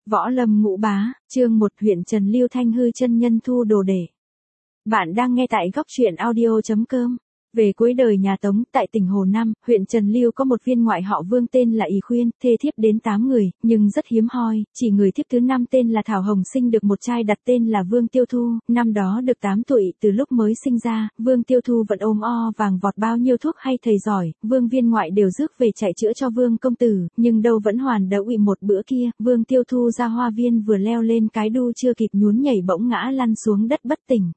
Võ Lâm Ngũ Bá, chương 1 huyện Trần Lưu Thanh hư chân nhân thu đồ để. Bạn đang nghe tại góc truyện audio.com. Về cuối đời nhà Tống, tại tỉnh Hồ Nam, huyện Trần Lưu có một viên ngoại họ Vương tên là Ỷ Khuyên, thê thiếp đến 8 người, nhưng rất hiếm hoi, chỉ người thiếp thứ 5 tên là Thảo Hồng sinh được một trai đặt tên là Vương Tiêu Thu, năm đó được 8 tuổi, từ lúc mới sinh ra, Vương Tiêu Thu vẫn ôm o vàng vọt bao nhiêu thuốc hay thầy giỏi, Vương viên ngoại đều rước về chạy chữa cho Vương công tử, nhưng đâu vẫn hoàn đã ụy một bữa kia, Vương Tiêu Thu ra hoa viên vừa leo lên cái đu chưa kịp nhún nhảy bỗng ngã lăn xuống đất bất tỉnh.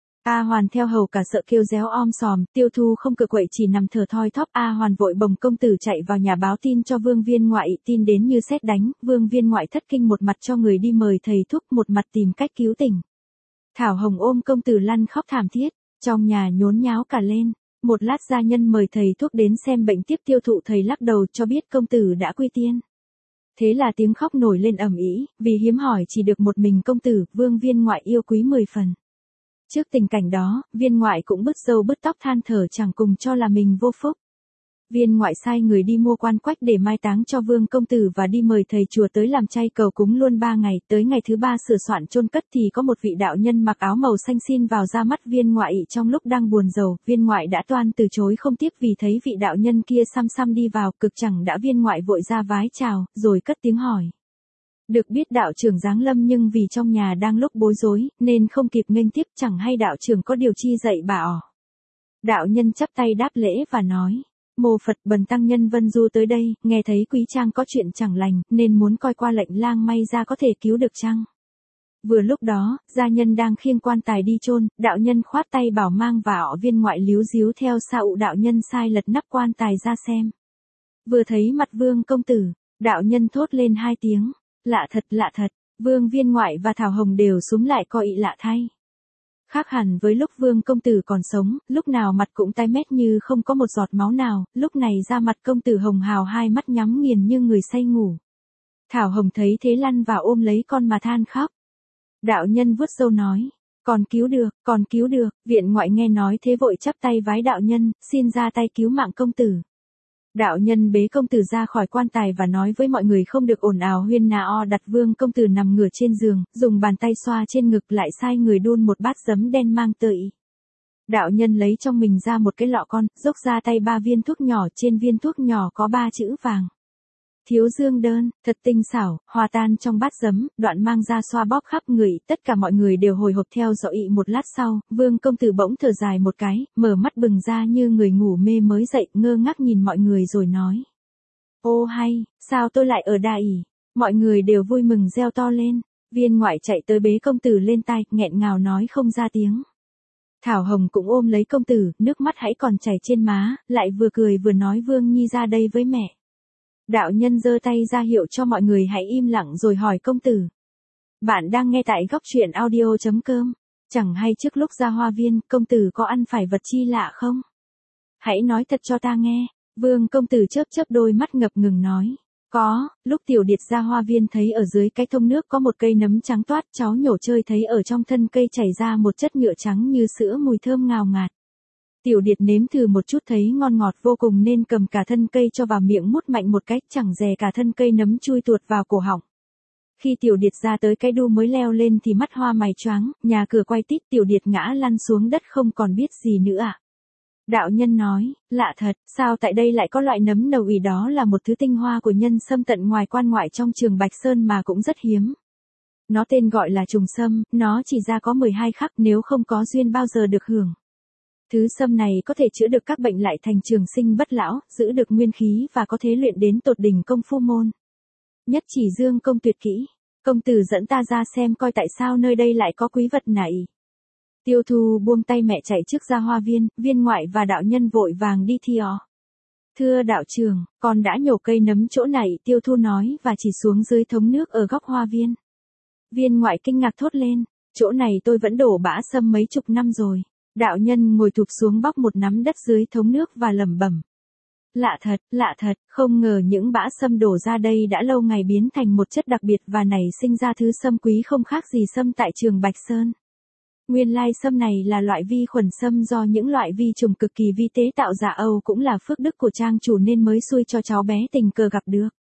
A Hoàn theo hầu cả sợ kêu réo om sòm, Tiêu Thu không cựa quậy chỉ nằm thở thoi thóp. A Hoàn vội bồng công tử chạy vào nhà báo tin cho Vương viên ngoại, tin đến như sét đánh, Vương viên ngoại thất kinh một mặt cho người đi mời thầy thuốc, một mặt tìm cách cứu tỉnh. Thảo Hồng ôm công tử lăn khóc thảm thiết, trong nhà nhốn nháo cả lên. Một lát gia nhân mời thầy thuốc đến xem bệnh tiếp, Tiêu Thụ thầy lắc đầu cho biết công tử đã quy tiên. Thế là tiếng khóc nổi lên ầm ĩ, vì hiếm hỏi chỉ được một mình công tử, Vương viên ngoại yêu quý 10 phần. Trước tình cảnh đó, viên ngoại cũng bứt râu bứt tóc than thở chẳng cùng cho là mình vô phúc. Viên ngoại sai người đi mua quan quách để mai táng cho Vương công tử và đi mời thầy chùa tới làm chay cầu cúng luôn 3 ngày, tới ngày thứ 3 sửa soạn chôn cất thì có một vị đạo nhân mặc áo màu xanh xin vào ra mắt viên ngoại trong lúc đang buồn rầu, viên ngoại đã toan từ chối không tiếp vì thấy vị đạo nhân kia xăm xăm đi vào, cực chẳng đã viên ngoại vội ra vái chào, rồi cất tiếng hỏi. Được biết đạo trưởng giáng lâm nhưng vì trong nhà đang lúc bối rối, nên không kịp nghênh tiếp, chẳng hay đạo trưởng có điều chi dạy bà ỏ. Đạo nhân chắp tay đáp lễ và nói, mô Phật bần tăng nhân Vân Du tới đây, nghe thấy quý trang có chuyện chẳng lành, nên muốn coi qua lệnh lang may ra có thể cứu được chăng. Vừa lúc đó, gia nhân đang khiêng quan tài đi chôn, đạo nhân khoát tay bảo mang vào viên ngoại líu díu theo sau, đạo nhân sai lật nắp quan tài ra xem. Vừa thấy mặt Vương công tử, đạo nhân thốt lên 2 tiếng. Lạ thật, Vương viên ngoại và Thảo Hồng đều súm lại coi ị lạ thay. Khác hẳn với lúc Vương công tử còn sống, lúc nào mặt cũng tái mét như không có một giọt máu nào, lúc này da mặt công tử hồng hào, hai mắt nhắm nghiền như người say ngủ. Thảo Hồng thấy thế lăn vào ôm lấy con mà than khóc. Đạo nhân vuốt râu nói, còn cứu được, viện ngoại nghe nói thế vội chắp tay vái đạo nhân, xin ra tay cứu mạng công tử. Đạo nhân bế công tử ra khỏi quan tài và nói với mọi người không được ồn ào huyên náo, đặt Vương công tử nằm ngửa trên giường, dùng bàn tay xoa trên ngực, lại sai người đun một bát giấm đen mang tới. Đạo nhân lấy trong mình ra một cái lọ con, dốc ra tay 3 viên thuốc nhỏ, trên viên thuốc nhỏ có 3 chữ vàng. Thiếu dương đơn, thật tinh xảo, hòa tan trong bát giấm, đoạn mang ra xoa bóp khắp người, tất cả mọi người đều hồi hộp theo dõi. Một lát sau, Vương công tử bỗng thở dài một cái, mở mắt bừng ra như người ngủ mê mới dậy, ngơ ngác nhìn mọi người rồi nói. Ô hay, sao tôi lại ở đây? Mọi người đều vui mừng reo to lên, viên ngoại chạy tới bế công tử lên tai, nghẹn ngào nói không ra tiếng. Thảo Hồng cũng ôm lấy công tử, nước mắt hãy còn chảy trên má, lại vừa cười vừa nói Vương nhi ra đây với mẹ. Đạo nhân giơ tay ra hiệu cho mọi người hãy im lặng rồi hỏi công tử. Bạn đang nghe tại góc truyện audio.com. Chẳng hay trước lúc ra hoa viên, công tử có ăn phải vật chi lạ không? Hãy nói thật cho ta nghe. Vương công tử chớp chớp đôi mắt ngập ngừng nói. Có, lúc tiểu điệt ra hoa viên thấy ở dưới cái thông nước có một cây nấm trắng toát, cháu nhổ chơi thấy ở trong thân cây chảy ra một chất nhựa trắng như sữa, mùi thơm ngào ngạt. Tiểu điệt nếm thử một chút thấy ngon ngọt vô cùng nên cầm cả thân cây cho vào miệng mút mạnh một cách, chẳng dè cả thân cây nấm chui tuột vào cổ họng. Khi tiểu điệt ra tới cái đu mới leo lên thì mắt hoa mày choáng, nhà cửa quay tít, tiểu điệt ngã lăn xuống đất không còn biết gì nữa ạ. Đạo nhân nói, lạ thật, sao tại đây lại có loại nấm nầu ỉ, đó là một thứ tinh hoa của nhân sâm tận ngoài quan ngoại trong trường Bạch Sơn mà cũng rất hiếm. Nó tên gọi là trùng sâm, nó chỉ ra có 12 khắc, nếu không có duyên bao giờ được hưởng. Thứ sâm này có thể chữa được các bệnh lại thành trường sinh bất lão, giữ được nguyên khí và có thể luyện đến tột đỉnh công phu môn. Nhất chỉ dương công tuyệt kỹ. Công tử dẫn ta ra xem coi tại sao nơi đây lại có quý vật này. Tiêu Thu buông tay mẹ chạy trước ra hoa viên, viên ngoại và đạo nhân vội vàng đi theo. Thưa đạo trưởng, con đã nhổ cây nấm chỗ này, Tiêu Thu nói và chỉ xuống dưới thống nước ở góc hoa viên. Viên ngoại kinh ngạc thốt lên, chỗ này tôi vẫn đổ bã sâm mấy chục năm rồi. Đạo nhân ngồi thụp xuống bóc một nắm đất dưới thống nước và lẩm bẩm. Lạ thật, không ngờ những bã sâm đổ ra đây đã lâu ngày biến thành một chất đặc biệt và nảy sinh ra thứ sâm quý không khác gì sâm tại trường Bạch Sơn. Nguyên lai sâm này là loại vi khuẩn sâm do những loại vi trùng cực kỳ vi tế tạo ra, cũng là phước đức của trang chủ nên mới xui cho cháu bé tình cờ gặp được.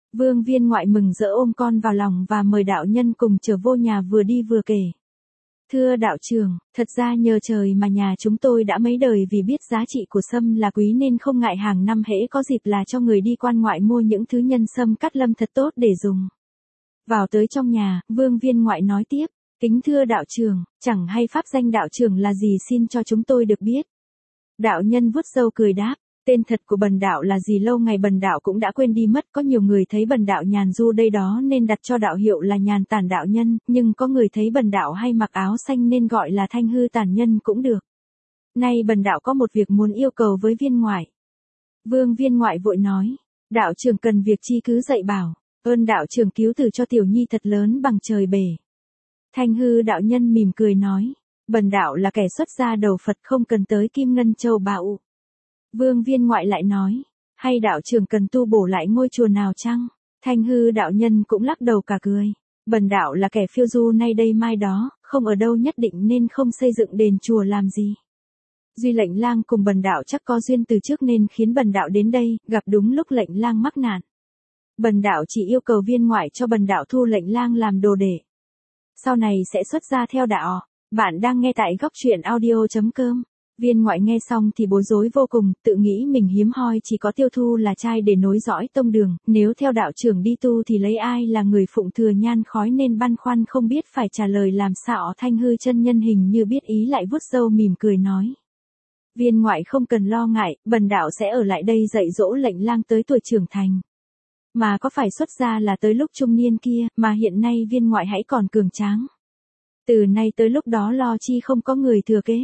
Vương Viên Ngoại mừng rỡ ôm con vào lòng và mời đạo nhân cùng trở vô nhà, vừa đi vừa kể. Thưa đạo trưởng, thật ra nhờ trời mà nhà chúng tôi đã mấy đời vì biết giá trị của sâm là quý nên không ngại hàng năm hễ có dịp là cho người đi quan ngoại mua những thứ nhân sâm cát lâm thật tốt để dùng. Vào tới trong nhà, Vương Viên Ngoại nói tiếp, kính thưa đạo trưởng, chẳng hay pháp danh đạo trưởng là gì, xin cho chúng tôi được biết. Đạo nhân vuốt râu cười đáp, tên thật của bần đạo là gì lâu ngày bần đạo cũng đã quên đi mất, có nhiều người thấy bần đạo nhàn du đây đó nên đặt cho đạo hiệu là Nhàn Tản đạo nhân, nhưng có người thấy bần đạo hay mặc áo xanh nên gọi là Thanh Hư Tản nhân cũng được. Nay bần đạo có một việc muốn yêu cầu với Viên Ngoại. Vương Viên Ngoại vội nói, đạo trưởng cần việc chi cứ dạy bảo, ơn đạo trưởng cứu tử cho tiểu nhi thật lớn bằng trời bể. Thanh Hư đạo nhân mỉm cười nói, bần đạo là kẻ xuất gia đầu Phật, không cần tới kim ngân châu báu. Vương Viên Ngoại lại nói, hay đạo trưởng cần tu bổ lại ngôi chùa nào chăng? Thanh Hư đạo nhân cũng lắc đầu cả cười, bần đạo là kẻ phiêu du nay đây mai đó, không ở đâu nhất định nên không xây dựng đền chùa làm gì. Duy Lệnh Lang cùng bần đạo chắc có duyên từ trước nên khiến bần đạo đến đây, gặp đúng lúc Lệnh Lang mắc nạn. Bần đạo chỉ yêu cầu Viên Ngoại cho bần đạo thu Lệnh Lang làm đồ đệ. Sau này sẽ xuất gia theo đạo. Bạn đang nghe tại góc truyện audio.com. Viên Ngoại nghe xong thì bối rối vô cùng, tự nghĩ mình hiếm hoi chỉ có Tiêu Thu là trai để nối dõi tông đường, nếu theo đạo trưởng đi tu thì lấy ai là người phụng thừa nhan khói nên băn khoăn không biết phải trả lời làm sao. Thanh Hư chân nhân hình như biết ý lại vuốt râu mỉm cười nói. Viên Ngoại không cần lo ngại, bần đạo sẽ ở lại đây dạy dỗ Lệnh Lang tới tuổi trưởng thành. Mà có phải xuất gia là tới lúc trung niên kia, mà hiện nay Viên Ngoại hãy còn cường tráng. Từ nay tới lúc đó lo chi không có người thừa kế.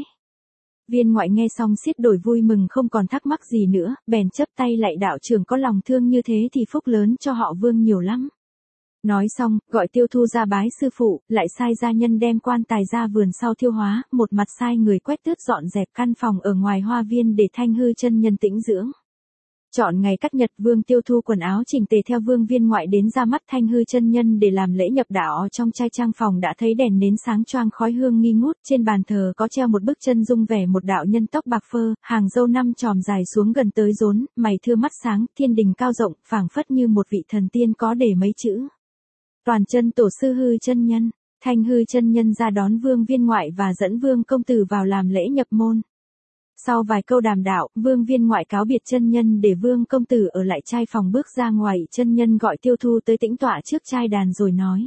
Viên Ngoại nghe xong xiết đổi vui mừng không còn thắc mắc gì nữa, bèn chắp tay lạy đạo trưởng, có lòng thương như thế thì phúc lớn cho họ Vương nhiều lắm. Nói xong, gọi Tiêu Thu ra bái sư phụ, lại sai gia nhân đem quan tài ra vườn sau thiêu hóa, một mặt sai người quét tước dọn dẹp căn phòng ở ngoài hoa viên để Thanh Hư chân nhân tĩnh dưỡng. Chọn ngày cắt nhật, Vương Tiêu Thu quần áo chỉnh tề theo Vương Viên Ngoại đến ra mắt Thanh Hư chân nhân để làm lễ nhập đạo. Trong trai trang phòng đã thấy đèn nến sáng choang, khói hương nghi ngút, trên bàn thờ có treo một bức chân dung vẻ một đạo nhân tóc bạc phơ, hàng râu năm chòm dài xuống gần tới rốn, mày thưa mắt sáng, thiên đình cao rộng, phảng phất như một vị thần tiên, có để mấy chữ. Toàn chân tổ sư Hư chân nhân. Thanh Hư chân nhân ra đón Vương Viên Ngoại và dẫn Vương công tử vào làm lễ nhập môn. Sau vài câu đàm đạo, Vương Viên Ngoại cáo biệt chân nhân để Vương công tử ở lại trai phòng, bước ra ngoài, chân nhân gọi Tiêu Thu tới tĩnh tọa trước trai đàn rồi nói.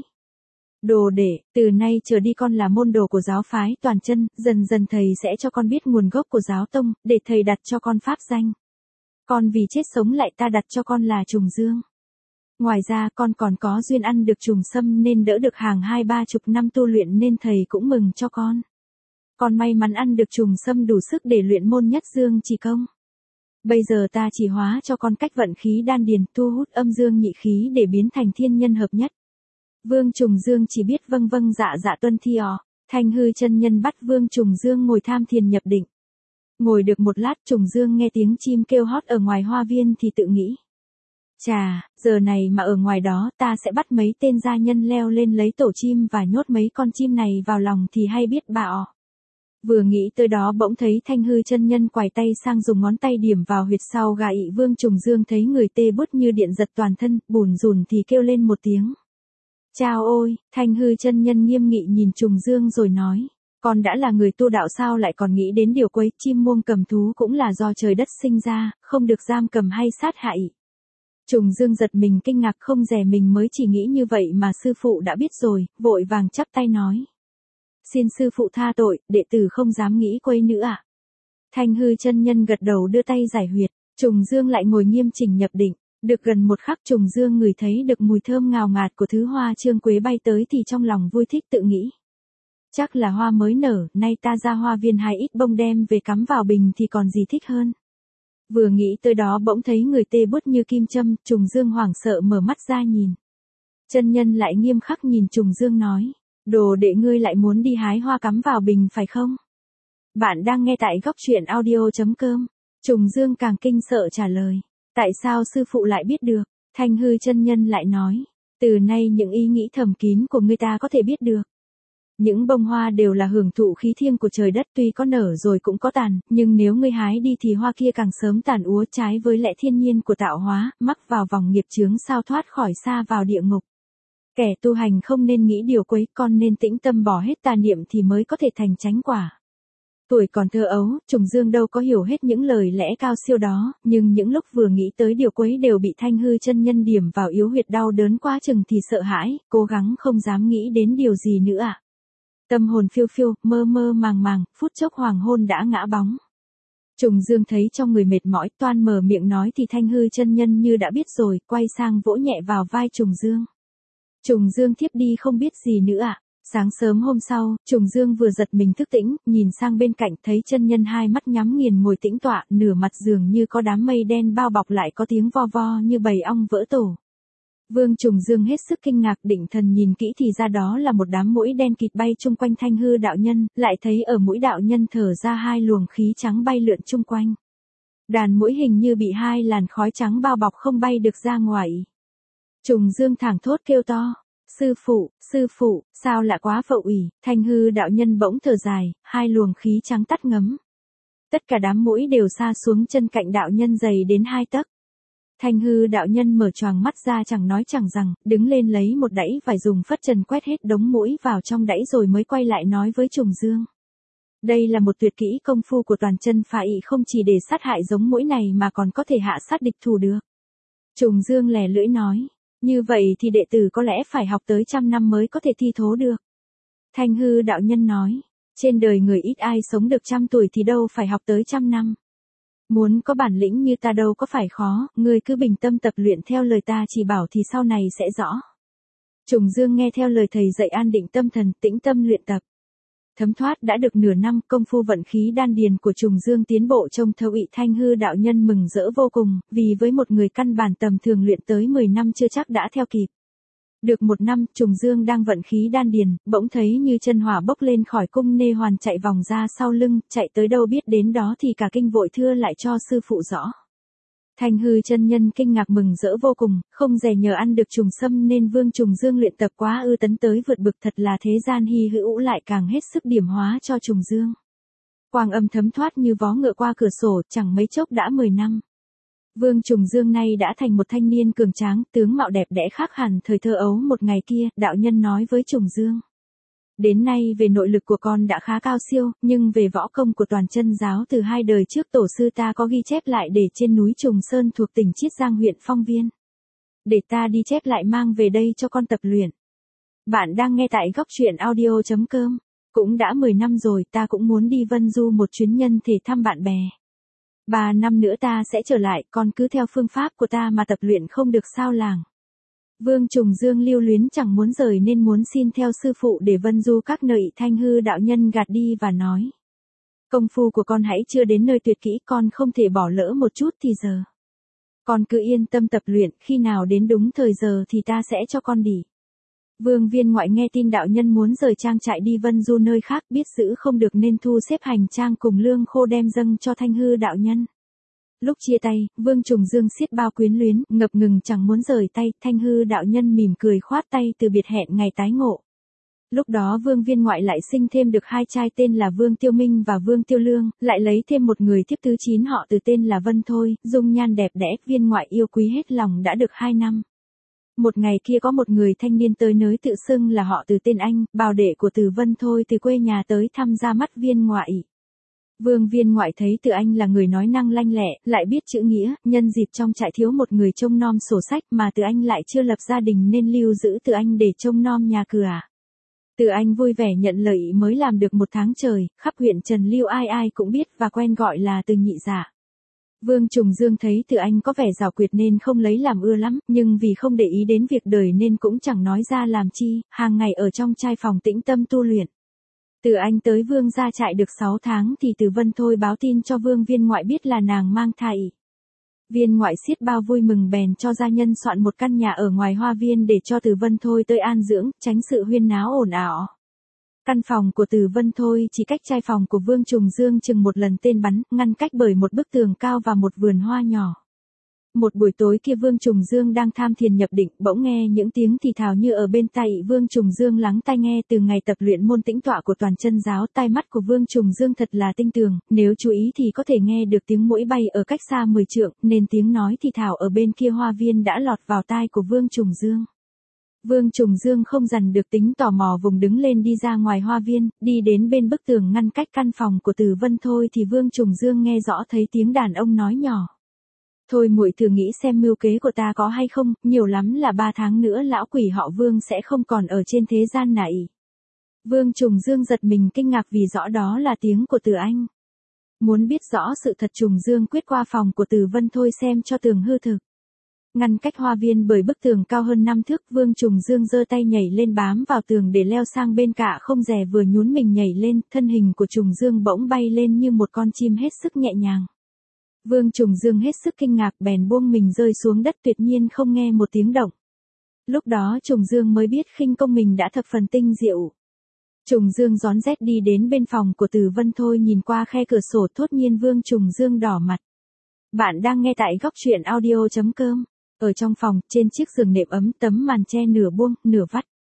Đồ đệ, từ nay trở đi con là môn đồ của giáo phái Toàn chân, dần dần thầy sẽ cho con biết nguồn gốc của giáo tông, để thầy đặt cho con pháp danh. Con vì chết sống lại ta đặt cho con là Trùng Dương. Ngoài ra con còn có duyên ăn được trùng sâm nên đỡ được hàng 20-30 năm tu luyện nên thầy cũng mừng cho con. Con may mắn ăn được trùng sâm đủ sức để luyện môn nhất dương chỉ công. Bây giờ ta chỉ hóa cho con cách vận khí đan điền, thu hút âm dương nhị khí để biến thành thiên nhân hợp nhất. Vương Trùng Dương chỉ biết vâng vâng dạ dạ tuân thi. Thanh Hư chân nhân bắt Vương Trùng Dương ngồi tham thiền nhập định. Ngồi được một lát, Trùng Dương nghe tiếng chim kêu hót ở ngoài hoa viên thì tự nghĩ. Chà, giờ này mà ở ngoài đó ta sẽ bắt mấy tên gia nhân leo lên lấy tổ chim và nhốt mấy con chim này vào lòng thì hay biết bạo. Vừa nghĩ tới đó bỗng thấy Thanh Hư chân nhân quài tay sang dùng ngón tay điểm vào huyệt sau gáy. Vương Trùng Dương thấy người tê bút như điện giật toàn thân, bùn rùn thì kêu lên một tiếng. Chao ôi, Thanh Hư chân nhân nghiêm nghị nhìn Trùng Dương rồi nói. Con đã là người tu đạo sao lại còn nghĩ đến điều quấy, chim muông cầm thú cũng là do trời đất sinh ra, không được giam cầm hay sát hại. Trùng Dương giật mình kinh ngạc, không dè mình mới chỉ nghĩ như vậy mà sư phụ đã biết rồi, vội vàng chắp tay nói. Xin sư phụ tha tội, đệ tử không dám nghĩ quấy nữa ạ. Thanh Hư chân nhân gật đầu đưa tay giải huyệt, Trùng Dương lại ngồi nghiêm chỉnh nhập định, được gần một khắc Trùng Dương ngửi thấy được mùi thơm ngào ngạt của thứ hoa trương quế bay tới thì trong lòng vui thích tự nghĩ. Chắc là hoa mới nở, nay ta ra hoa viên hái ít bông đem về cắm vào bình thì còn gì thích hơn. Vừa nghĩ tới đó bỗng thấy người tê bút như kim châm, Trùng Dương hoảng sợ mở mắt ra nhìn. Chân nhân lại nghiêm khắc nhìn Trùng Dương nói. Đồ đệ ngươi lại muốn đi hái hoa cắm vào bình phải không? Bạn đang nghe tại góc truyện audio.com. Trùng Dương càng kinh sợ trả lời. Tại sao sư phụ lại biết được? Thanh Hư chân nhân lại nói. Từ nay những ý nghĩ thầm kín của ngươi ta có thể biết được. Những bông hoa đều là hưởng thụ khí thiêng của trời đất, tuy có nở rồi cũng có tàn, nhưng nếu ngươi hái đi thì hoa kia càng sớm tàn úa, trái với lẽ thiên nhiên của tạo hóa, mắc vào vòng nghiệp chướng sao thoát khỏi sa vào địa ngục. Kẻ tu hành không nên nghĩ điều quấy, con nên tĩnh tâm bỏ hết tà niệm thì mới có thể thành chánh quả. Tuổi còn thơ ấu, Trùng Dương đâu có hiểu hết những lời lẽ cao siêu đó, nhưng những lúc vừa nghĩ tới điều quấy đều bị Thanh Hư chân nhân điểm vào yếu huyệt, đau đớn quá chừng thì sợ hãi, cố gắng không dám nghĩ đến điều gì nữa ạ. Tâm hồn phiêu phiêu, mơ mơ màng màng, phút chốc hoàng hôn đã ngã bóng. Trùng Dương thấy trong người mệt mỏi, toan mở miệng nói thì Thanh Hư chân nhân như đã biết rồi, quay sang vỗ nhẹ vào vai Trùng Dương. Trùng Dương thiếp đi không biết gì nữa ạ. Sáng sớm hôm sau, Trùng Dương vừa giật mình thức tỉnh, nhìn sang bên cạnh thấy chân nhân hai mắt nhắm nghiền ngồi tĩnh tọa, nửa mặt giường như có đám mây đen bao bọc, lại có tiếng vo vo như bầy ong vỡ tổ. Vương Trùng Dương hết sức kinh ngạc, định thần nhìn kỹ thì ra đó là một đám muỗi đen kịt bay chung quanh Thanh Hư đạo nhân, lại thấy ở mũi đạo nhân thở ra hai luồng khí trắng bay lượn chung quanh. Đàn muỗi hình như bị hai làn khói trắng bao bọc không bay được ra ngoài. Trùng Dương thảng thốt kêu to. Sư phụ, sao lạ quá Phậu ủy. Thanh Hư đạo nhân bỗng thở dài, hai luồng khí trắng tắt ngấm. Tất cả đám muỗi đều sa xuống chân cạnh đạo nhân dày đến 2 tấc. Thanh Hư đạo nhân mở choàng mắt ra, chẳng nói chẳng rằng, đứng lên lấy một đẫy vải dùng phất trần quét hết đống muỗi vào trong đẫy rồi mới quay lại nói với Trùng Dương. Đây là một tuyệt kỹ công phu của toàn chân phái, không chỉ để sát hại giống muỗi này mà còn có thể hạ sát địch thủ được. Trùng Dương lè lưỡi nói. Như vậy thì đệ tử có lẽ phải học tới 100 năm mới có thể thi thố được. Thanh Hư đạo nhân nói, trên đời người ít ai sống được 100 tuổi thì đâu phải học tới 100 năm. Muốn có bản lĩnh như ta đâu có phải khó, ngươi cứ bình tâm tập luyện theo lời ta chỉ bảo thì sau này sẽ rõ. Trùng Dương nghe theo lời thầy dạy, an định tâm thần, tĩnh tâm luyện tập. Thấm thoát đã được nửa năm, công phu vận khí đan điền của Trùng Dương tiến bộ trông thấu ị. Thanh Hư đạo nhân mừng rỡ vô cùng, vì với một người căn bản tầm thường luyện tới 10 năm chưa chắc đã theo kịp. Được 1 năm, Trùng Dương đang vận khí đan điền, bỗng thấy như chân hỏa bốc lên khỏi cung nê hoàn, chạy vòng ra sau lưng, chạy tới đâu biết đến đó thì cả kinh vội thưa lại cho sư phụ rõ. Thanh Hư chân nhân kinh ngạc mừng rỡ vô cùng, không dè nhờ ăn được trùng sâm nên Vương Trùng Dương luyện tập quá ư tấn tới vượt bực, thật là thế gian hy hữu, lại càng hết sức điểm hóa cho Trùng Dương. Quang âm thấm thoát như vó ngựa qua cửa sổ, chẳng mấy chốc đã 10 năm. Vương Trùng Dương nay đã thành một thanh niên cường tráng, tướng mạo đẹp đẽ khác hẳn thời thơ ấu. Một ngày kia, đạo nhân nói với Trùng Dương. Đến nay về nội lực của con đã khá cao siêu, nhưng về võ công của toàn chân giáo từ 2 đời trước tổ sư ta có ghi chép lại để trên núi Trùng Sơn thuộc tỉnh Chiết Giang huyện Phong Viên. Để ta đi chép lại mang về đây cho con tập luyện. Bạn đang nghe tại góc truyện audio.com. Cũng đã 10 năm rồi, ta cũng muốn đi Vân Du một chuyến nhân thể thăm bạn bè. 3 năm nữa ta sẽ trở lại, con cứ theo phương pháp của ta mà tập luyện không được sao làng. Vương Trùng Dương lưu luyến chẳng muốn rời nên muốn xin theo sư phụ để Vân Du các nơi. Thanh Hư đạo nhân gạt đi và nói. Công phu của con hãy chưa đến nơi tuyệt kỹ, con không thể bỏ lỡ một chút thì giờ. Con cứ yên tâm tập luyện, khi nào đến đúng thời giờ thì ta sẽ cho con đi. Vương Viên Ngoại nghe tin đạo nhân muốn rời trang trại đi Vân Du nơi khác, biết giữ không được nên thu xếp hành trang cùng lương khô đem dâng cho Thanh Hư đạo nhân. Lúc chia tay, Vương Trùng Dương xiết bao quyến luyến, ngập ngừng chẳng muốn rời tay. Thanh Hư đạo nhân mỉm cười khoát tay từ biệt, hẹn ngày tái ngộ. Lúc đó Vương Viên Ngoại lại sinh thêm được 2 trai tên là Vương Tiêu Minh và Vương Tiêu Lương, lại lấy thêm một người thiếp thứ 9 họ Từ tên là Vân Thôi, dung nhan đẹp đẽ, Viên Ngoại yêu quý hết lòng đã được 2 năm. Một ngày kia có một người thanh niên tới nới tự xưng là họ Từ tên Anh, bào đệ của Từ Vân Thôi từ quê nhà tới thăm ra mắt Viên Ngoại. Vương Viên Ngoại thấy Từ Anh là người nói năng lanh lẹ, lại biết chữ nghĩa, nhân dịp trong trại thiếu một người trông nom sổ sách mà Từ Anh lại chưa lập gia đình nên lưu giữ Từ Anh để trông nom nhà cửa. Từ Anh vui vẻ nhận lời mới làm được 1 tháng trời, khắp huyện Trần Lưu ai ai cũng biết và quen gọi là Từ nhị dạ. Vương Trùng Dương thấy Từ Anh có vẻ giảo quyệt nên không lấy làm ưa lắm, nhưng vì không để ý đến việc đời nên cũng chẳng nói ra làm chi, hàng ngày ở trong trai phòng tĩnh tâm tu luyện. Từ Anh tới Vương gia trại được 6 tháng thì Từ Vân Thôi báo tin cho Vương Viên Ngoại biết là nàng mang thai. Viên Ngoại xiết bao vui mừng bèn cho gia nhân soạn một căn nhà ở ngoài hoa viên để cho Từ Vân Thôi tới an dưỡng, tránh sự huyên náo ồn ào. Căn phòng của Từ Vân Thôi chỉ cách trai phòng của Vương Trùng Dương chừng 1 lần tên bắn, ngăn cách bởi một bức tường cao và một vườn hoa nhỏ. Một buổi tối kia Vương Trùng Dương đang tham thiền nhập định, bỗng nghe những tiếng thì thào như ở bên tai. Vương Trùng Dương lắng tai nghe. Từ ngày tập luyện môn tĩnh tọa của Toàn Chân giáo, tai mắt của Vương Trùng Dương thật là tinh tường, nếu chú ý thì có thể nghe được tiếng muỗi bay ở cách xa 10 trượng, nên tiếng nói thì thào ở bên kia hoa viên đã lọt vào tai của Vương Trùng Dương. Vương Trùng Dương không dằn được tính tò mò, vùng đứng lên đi ra ngoài hoa viên, đi đến bên bức tường ngăn cách căn phòng của Từ Vân Thôi thì Vương Trùng Dương nghe rõ thấy tiếng đàn ông nói nhỏ. Thôi muội thử nghĩ xem mưu kế của ta có hay không, nhiều lắm là 3 tháng nữa lão quỷ họ Vương sẽ không còn ở trên thế gian này. Vương Trùng Dương giật mình kinh ngạc vì rõ đó là tiếng của Từ Anh. Muốn biết rõ sự thật, Trùng Dương quyết qua phòng của Từ Vân Thôi xem cho tường hư thực. Ngăn cách hoa viên bởi bức tường cao hơn 5 thước, Vương Trùng Dương giơ tay nhảy lên bám vào tường để leo sang bên cả không dè, vừa nhún mình nhảy lên, thân hình của Trùng Dương bỗng bay lên như một con chim hết sức nhẹ nhàng. Vương Trùng Dương hết sức kinh ngạc bèn buông mình rơi xuống đất, tuyệt nhiên không nghe một tiếng động. Lúc đó Trùng Dương mới biết khinh công mình đã thập phần tinh diệu. Trùng Dương rón rét đi đến bên phòng của Từ Vân Thôi, nhìn qua khe cửa sổ, thốt nhiên Vương Trùng Dương đỏ mặt. Bạn đang nghe tại góc truyện audio.com. Ở trong phòng, trên chiếc giường nệm ấm, tấm màn che nửa buông, nửa vắt.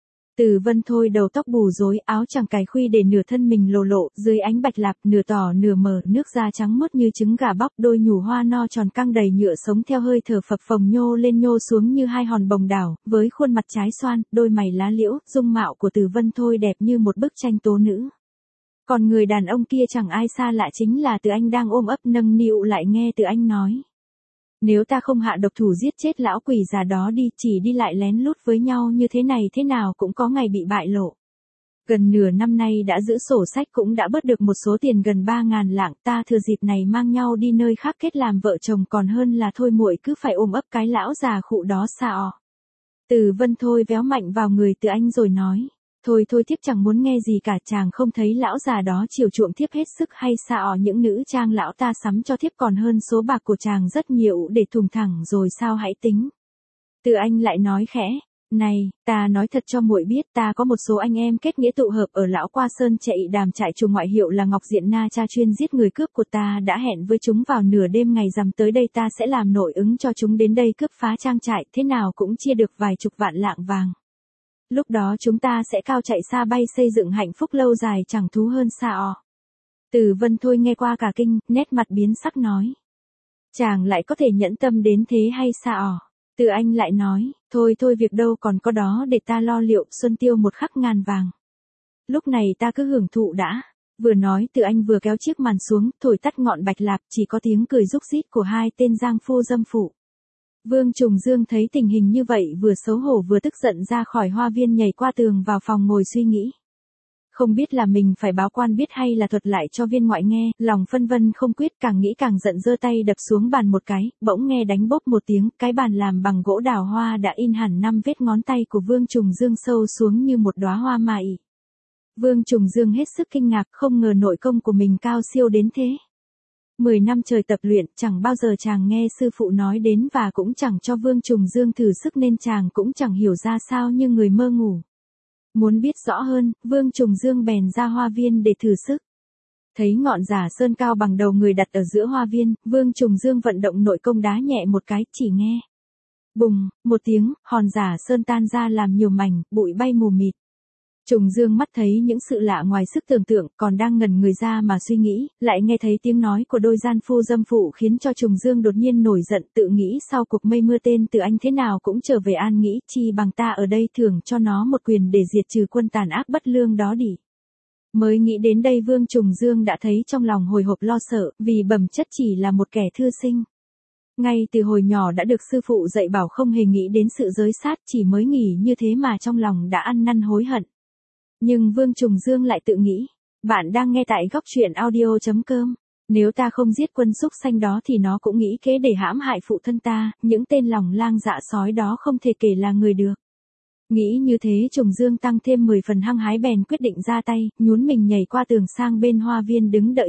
Từ Vân Thôi đầu tóc bù rối, áo chẳng cài khuy để nửa thân mình lộ lộ, dưới ánh bạch lạp, nửa tỏ nửa mờ, nước da trắng mướt như trứng gà bóc, đôi nhủ hoa no tròn căng đầy nhựa sống theo hơi thở phập phồng nhô lên nhô xuống như hai hòn bồng đảo, với khuôn mặt trái xoan, đôi mày lá liễu, dung mạo của Từ Vân Thôi đẹp như một bức tranh tố nữ. Còn người đàn ông kia chẳng ai xa lạ, chính là Từ Anh đang ôm ấp nâng niu lại nghe Từ Anh nói. Nếu ta không hạ độc thủ giết chết lão quỷ già đó đi, chỉ đi lại lén lút với nhau như thế này thế nào cũng có ngày bị bại lộ. Gần nửa năm nay đã giữ sổ sách cũng đã bớt được một số tiền gần 3.000 lạng, ta thừa dịp này mang nhau đi nơi khác kết làm vợ chồng còn hơn là thôi muội cứ phải ôm ấp cái lão già khụ đó sao. Từ Vân Thôi véo mạnh vào người Từ Anh rồi nói. Thôi thiếp chẳng muốn nghe gì cả, chàng không thấy lão già đó chiều chuộng thiếp hết sức hay sao, những nữ trang lão ta sắm cho thiếp còn hơn số bạc của chàng rất nhiều để thùng thẳng rồi sao hãy tính. Từ Anh lại nói khẽ, này, ta nói thật cho muội biết, ta có một số anh em kết nghĩa tụ hợp ở lão Qua Sơn chạy đàm trại chùa, ngoại hiệu là Ngọc Diện Na Cha, chuyên giết người cướp của ta đã hẹn với chúng vào nửa đêm ngày rằm tới đây, ta sẽ làm nội ứng cho chúng đến đây cướp phá trang trại, thế nào cũng chia được vài chục vạn lạng vàng. Lúc đó chúng ta sẽ cao chạy xa bay, xây dựng hạnh phúc lâu dài chẳng thú hơn sao. Từ Vân Thôi nghe qua cả kinh, nét mặt biến sắc nói. Chàng lại có thể nhẫn tâm đến thế hay sao? Từ Anh lại nói, thôi việc đâu còn có đó để ta lo liệu, xuân tiêu một khắc ngàn vàng. Lúc này ta cứ hưởng thụ đã. Vừa nói Từ Anh vừa kéo chiếc màn xuống, thổi tắt ngọn bạch lạp, chỉ có tiếng cười rúc rít của hai tên giang phu dâm phụ. Vương Trùng Dương thấy tình hình như vậy, vừa xấu hổ vừa tức giận ra khỏi hoa viên, nhảy qua tường vào phòng ngồi suy nghĩ. Không biết là mình phải báo quan biết hay là thuật lại cho viên ngoại nghe, lòng phân vân không quyết, càng nghĩ càng giận, giơ tay đập xuống bàn một cái, bỗng nghe đánh bốp một tiếng, cái bàn làm bằng gỗ đào hoa đã in hẳn 5 vết ngón tay của Vương Trùng Dương sâu xuống như một đóa hoa mai. Vương Trùng Dương hết sức kinh ngạc, không ngờ nội công của mình cao siêu đến thế. 10 năm trời tập luyện, chẳng bao giờ chàng nghe sư phụ nói đến, và cũng chẳng cho Vương Trùng Dương thử sức nên chàng cũng chẳng hiểu ra sao như người mơ ngủ. Muốn biết rõ hơn, Vương Trùng Dương bèn ra hoa viên để thử sức. Thấy ngọn giả sơn cao bằng đầu người đặt ở giữa hoa viên, Vương Trùng Dương vận động nội công đá nhẹ một cái, chỉ nghe. Bùng, một tiếng, hòn giả sơn tan ra làm nhiều mảnh, bụi bay mù mịt. Trùng Dương mắt thấy những sự lạ ngoài sức tưởng tượng, còn đang ngẩn người ra mà suy nghĩ, lại nghe thấy tiếng nói của đôi gian phu dâm phụ khiến cho Trùng Dương đột nhiên nổi giận, tự nghĩ sau cuộc mây mưa tên Từ Anh thế nào cũng trở về an nghĩ, chi bằng ta ở đây thưởng cho nó một quyền để diệt trừ quân tàn ác bất lương đó đi. Mới nghĩ đến đây Vương Trùng Dương đã thấy trong lòng hồi hộp lo sợ, vì bẩm chất chỉ là một kẻ thư sinh. Ngay từ hồi nhỏ đã được sư phụ dạy bảo không hề nghĩ đến sự giới sát, chỉ mới nghỉ như thế mà trong lòng đã ăn năn hối hận. Nhưng Vương Trùng Dương lại tự nghĩ, bạn đang nghe tại góc truyện audio.com, nếu ta không giết quân súc sanh đó thì nó cũng nghĩ kế để hãm hại phụ thân ta, những tên lòng lang dạ sói đó không thể kể là người được. Nghĩ như thế Trùng Dương tăng thêm 10 phần hăng hái, bèn quyết định ra tay, nhún mình nhảy qua tường sang bên hoa viên đứng đợi.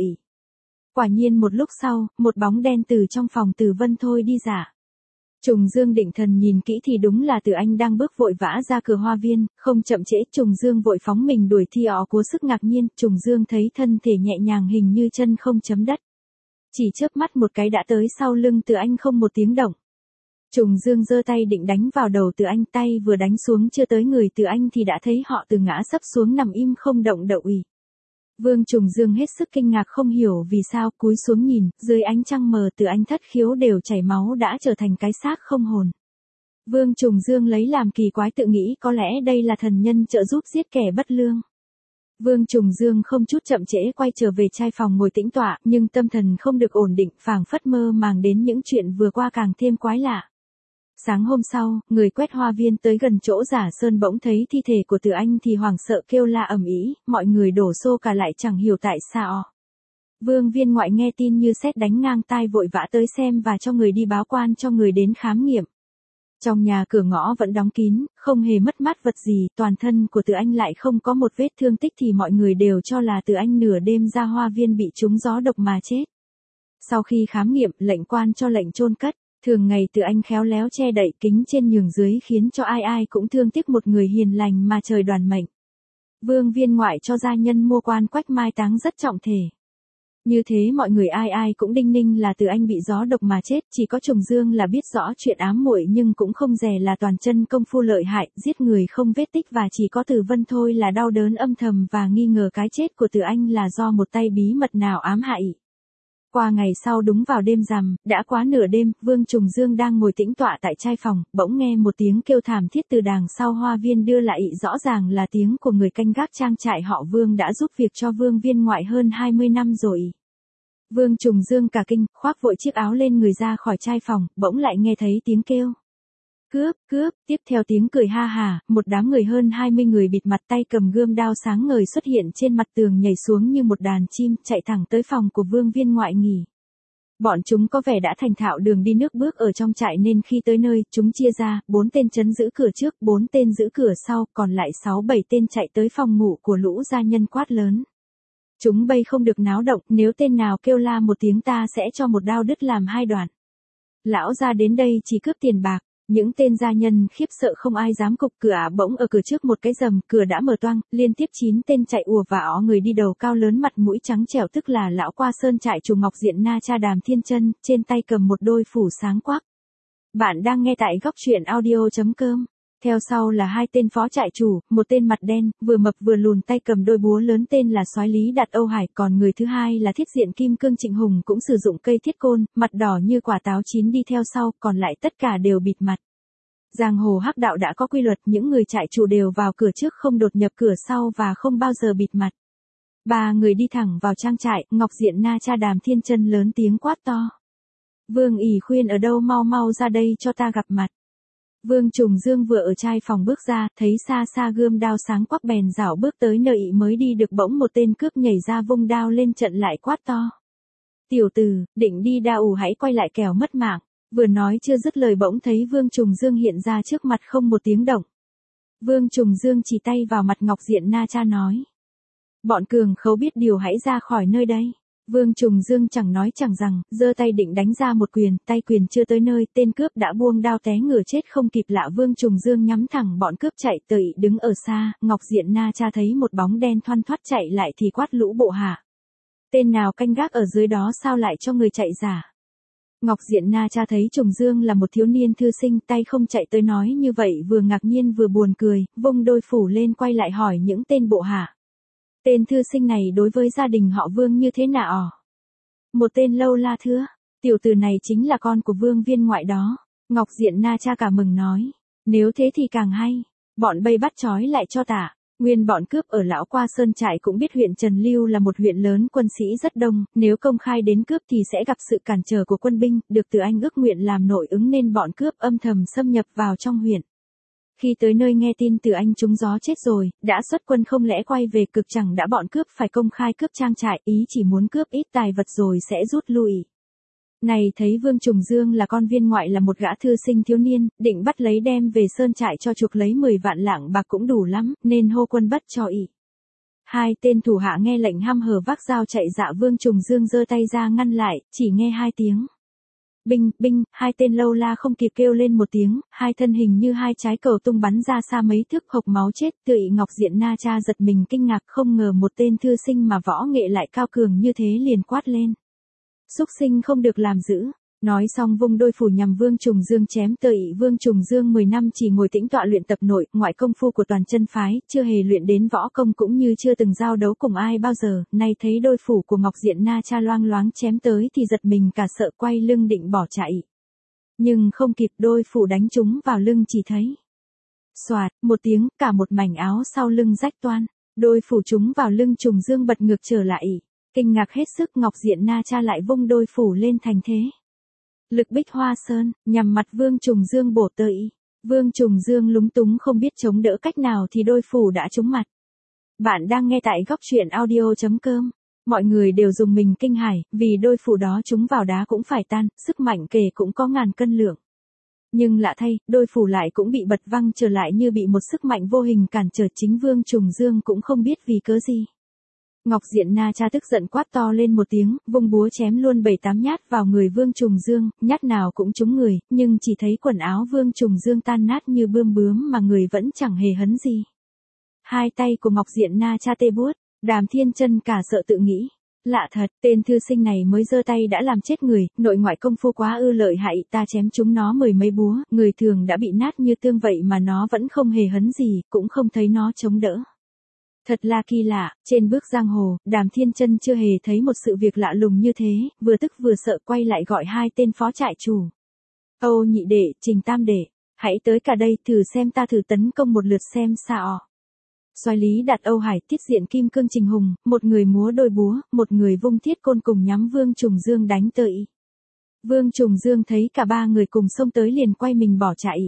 Quả nhiên một lúc sau, một bóng đen từ trong phòng Từ Vân Thôi đi ra. Trùng Dương định thần nhìn kỹ thì đúng là Từ Anh đang bước vội vã ra cửa hoa viên, không chậm trễ Trùng Dương vội phóng mình đuổi thi ó cố sức. Ngạc nhiên, Trùng Dương thấy thân thể nhẹ nhàng hình như chân không chấm đất. Chỉ chớp mắt một cái đã tới sau lưng Từ Anh không một tiếng động. Trùng Dương giơ tay định đánh vào đầu Từ Anh, tay vừa đánh xuống chưa tới người Từ Anh thì đã thấy họ Từ ngã sấp xuống nằm im không động đậy. Vương Trùng Dương hết sức kinh ngạc không hiểu vì sao, cúi xuống nhìn, dưới ánh trăng mờ Từ Anh thất khiếu đều chảy máu đã trở thành cái xác không hồn. Vương Trùng Dương lấy làm kỳ quái, tự nghĩ có lẽ đây là thần nhân trợ giúp giết kẻ bất lương. Vương Trùng Dương không chút chậm trễ quay trở về trai phòng ngồi tĩnh tọa, nhưng tâm thần không được ổn định, phảng phất mơ màng đến những chuyện vừa qua càng thêm quái lạ. Sáng hôm sau, người quét hoa viên tới gần chỗ Giả Sơn bỗng thấy thi thể của Từ Anh thì hoảng sợ kêu la ầm ĩ, mọi người đổ xô cả lại chẳng hiểu tại sao. Vương Viên Ngoại nghe tin như sét đánh ngang tai vội vã tới xem và cho người đi báo quan cho người đến khám nghiệm. Trong nhà cửa ngõ vẫn đóng kín, không hề mất mát vật gì, toàn thân của Từ Anh lại không có một vết thương tích thì mọi người đều cho là Từ Anh nửa đêm ra hoa viên bị trúng gió độc mà chết. Sau khi khám nghiệm, lệnh quan cho lệnh chôn cất. Thường ngày Từ Anh khéo léo che đậy kính trên nhường dưới khiến cho ai ai cũng thương tiếc một người hiền lành mà trời đoàn mệnh. Vương Viên Ngoại cho gia nhân mua quan quách mai táng rất trọng thể. Như thế mọi người ai ai cũng đinh ninh là Từ Anh bị gió độc mà chết, chỉ có Trùng Dương là biết rõ chuyện ám muội nhưng cũng không dè là toàn chân công phu lợi hại, giết người không vết tích và chỉ có Từ Vân thôi là đau đớn âm thầm và nghi ngờ cái chết của Từ Anh là do một tay bí mật nào ám hại. Qua ngày sau đúng vào đêm rằm, đã quá nửa đêm, Vương Trùng Dương đang ngồi tĩnh tọa tại trai phòng, bỗng nghe một tiếng kêu thảm thiết từ đằng sau hoa viên đưa lại, rõ ràng là tiếng của người canh gác trang trại họ Vương đã giúp việc cho Vương Viên Ngoại hơn 20 năm rồi. Vương Trùng Dương cả kinh, khoác vội chiếc áo lên người ra khỏi trai phòng, bỗng lại nghe thấy tiếng kêu. Cướp, cướp, tiếp theo tiếng cười ha hà, một đám người hơn 20 người bịt mặt tay cầm gươm đao sáng ngời xuất hiện trên mặt tường nhảy xuống như một đàn chim, chạy thẳng tới phòng của Vương Viên Ngoại nghỉ. Bọn chúng có vẻ đã thành thạo đường đi nước bước ở trong trại nên khi tới nơi, chúng chia ra, 4 tên trấn giữ cửa trước, 4 tên giữ cửa sau, còn lại 6-7 tên chạy tới phòng ngủ của lũ gia nhân quát lớn. Chúng bây không được náo động, nếu tên nào kêu la một tiếng ta sẽ cho một đao đứt làm 2 đoạn. Lão gia đến đây chỉ cướp tiền bạc. Những tên gia nhân khiếp sợ không ai dám cục cửa, bỗng ở cửa trước một cái rầm, cửa đã mở toang, liên tiếp 9 tên chạy ùa vào, người đi đầu cao lớn mặt mũi trắng trẻo tức là lão qua sơn trại chủ Ngọc Diện Na Cha Đàm Thiên Chân, trên tay cầm một đôi phủ sáng quắc. Bạn đang nghe tại góc truyện audio.com. Theo sau là 2 tên phó trại chủ, một tên mặt đen, vừa mập vừa lùn tay cầm đôi búa lớn tên là Soái Lý Đạt Âu Hải, còn người thứ hai là Thiết Diện Kim Cương Trịnh Hùng cũng sử dụng cây thiết côn, mặt đỏ như quả táo chín đi theo sau, còn lại tất cả đều bịt mặt. Giang hồ hắc đạo đã có quy luật, những người trại chủ đều vào cửa trước không đột nhập cửa sau và không bao giờ bịt mặt. 3 người đi thẳng vào trang trại, Ngọc Diện Na Cha Đàm Thiên Chân lớn tiếng quát to. Vương ỷ khuyên ở đâu, mau mau ra đây cho ta gặp mặt. Vương Trùng Dương vừa ở trai phòng bước ra, thấy xa xa gươm đao sáng quắc bèn rảo bước tới nơi mới đi được, bỗng một tên cướp nhảy ra vung đao lên trận lại quát to. Tiểu tử, định đi đa ủ hãy quay lại kẻo mất mạng. Vừa nói chưa dứt lời bỗng thấy Vương Trùng Dương hiện ra trước mặt không một tiếng động. Vương Trùng Dương chỉ tay vào mặt Ngọc Diện Na Cha nói. Bọn cường khấu biết điều hãy ra khỏi nơi đây. Vương Trùng Dương chẳng nói chẳng rằng, giơ tay định đánh ra một quyền, tay quyền chưa tới nơi, tên cướp đã buông đao té ngửa chết không kịp lạ. Vương Trùng Dương nhắm thẳng bọn cướp chạy tới, đứng ở xa, Ngọc Diện Na Cha thấy một bóng đen thoăn thoắt chạy lại thì quát lũ bộ hạ. Tên nào canh gác ở dưới đó sao lại cho người chạy giả? Ngọc Diện Na Cha thấy Trùng Dương là một thiếu niên thư sinh, tay không chạy tới nói như vậy vừa ngạc nhiên vừa buồn cười, vung đôi phủ lên quay lại hỏi những tên bộ hạ. Tên thư sinh này đối với gia đình họ Vương như thế nào? Một tên lâu la thưa, tiểu tử này chính là con của Vương Viên Ngoại đó. Ngọc Diện Na Cha cả mừng nói, nếu thế thì càng hay, bọn bây bắt trói lại cho tả. Nguyên bọn cướp ở Lão Qua Sơn trại cũng biết huyện Trần Lưu là một huyện lớn, quân sĩ rất đông, nếu công khai đến cướp thì sẽ gặp sự cản trở của quân binh, được Từ Anh ước nguyện làm nội ứng nên bọn cướp âm thầm xâm nhập vào trong huyện. Khi tới nơi nghe tin Từ Anh trúng gió chết rồi, đã xuất quân không lẽ quay về, cực chẳng đã bọn cướp phải công khai cướp trang trại, ý chỉ muốn cướp ít tài vật rồi sẽ rút lui. Này thấy Vương Trùng Dương là con Viên Ngoại là một gã thư sinh thiếu niên, định bắt lấy đem về sơn trại cho chuộc lấy 10 vạn lạng bạc cũng đủ lắm, nên hô quân bắt cho ỷ. 2 tên thủ hạ nghe lệnh hăm hở vác dao chạy dạ. Vương Trùng Dương giơ tay ra ngăn lại, chỉ nghe 2 tiếng. Binh, binh, 2 tên lâu la không kịp kêu lên một tiếng, 2 thân hình như 2 trái cầu tung bắn ra xa mấy thước, hộc máu chết tươi. Ngọc Diện Na Cha giật mình kinh ngạc, không ngờ một tên thư sinh mà võ nghệ lại cao cường như thế, liền quát lên. Xúc sinh không được làm dữ. Nói xong vung đôi phủ nhằm Vương Trùng Dương chém tới. Vương Trùng Dương 10 năm chỉ ngồi tĩnh tọa luyện tập nội ngoại công phu của toàn chân phái, chưa hề luyện đến võ công cũng như chưa từng giao đấu cùng ai bao giờ, nay thấy đôi phủ của Ngọc Diện Na Cha loang loáng chém tới thì giật mình cả sợ quay lưng định bỏ chạy. Nhưng không kịp, đôi phủ đánh trúng vào lưng chỉ thấy. Xoạt, một tiếng, cả một mảnh áo sau lưng rách toang, đôi phủ trúng vào lưng Trùng Dương bật ngược trở lại. Kinh ngạc hết sức, Ngọc Diện Na Cha lại vung đôi phủ lên thành thế Lực Bích Hoa Sơn, nhằm mặt Vương Trùng Dương bổ tới. Vương Trùng Dương lúng túng không biết chống đỡ cách nào thì đôi phủ đã trúng mặt. Bạn đang nghe tại góc truyện audio.com. Mọi người đều dùng mình kinh hãi, vì đôi phủ đó trúng vào đá cũng phải tan, sức mạnh kể cũng có ngàn cân lượng. Nhưng lạ thay, đôi phủ lại cũng bị bật văng trở lại như bị một sức mạnh vô hình cản trở, chính Vương Trùng Dương cũng không biết vì cớ gì. Ngọc Diện Na Cha tức giận quát to lên một tiếng, vung búa chém luôn 7-8 nhát vào người Vương Trùng Dương, nhát nào cũng trúng người, nhưng chỉ thấy quần áo Vương Trùng Dương tan nát như bươm bướm mà người vẫn chẳng hề hấn gì. Hai tay của Ngọc Diện Na Cha tê buốt, Đàm Thiên Chân cả sợ tự nghĩ. Lạ thật, tên thư sinh này mới giơ tay đã làm chết người, nội ngoại công phu quá ư lợi hại, ta chém chúng nó 10 mấy búa, người thường đã bị nát như tương vậy mà nó vẫn không hề hấn gì, cũng không thấy nó chống đỡ. Thật là kỳ lạ, trên bước giang hồ, Đàm Thiên Chân chưa hề thấy một sự việc lạ lùng như thế, vừa tức vừa sợ quay lại gọi hai tên phó trại chủ. Âu Nhị Đệ, Trình Tam Đệ, hãy tới cả đây thử xem ta thử tấn công một lượt xem sao. Soái Lý Đạt, Âu Hải, Thiết Diện Kim Cương, Trình Hùng, một người múa đôi búa, một người vung thiết côn cùng nhắm Vương Trùng Dương đánh tới. Vương Trùng Dương thấy cả ba người cùng xông tới liền quay mình bỏ chạy.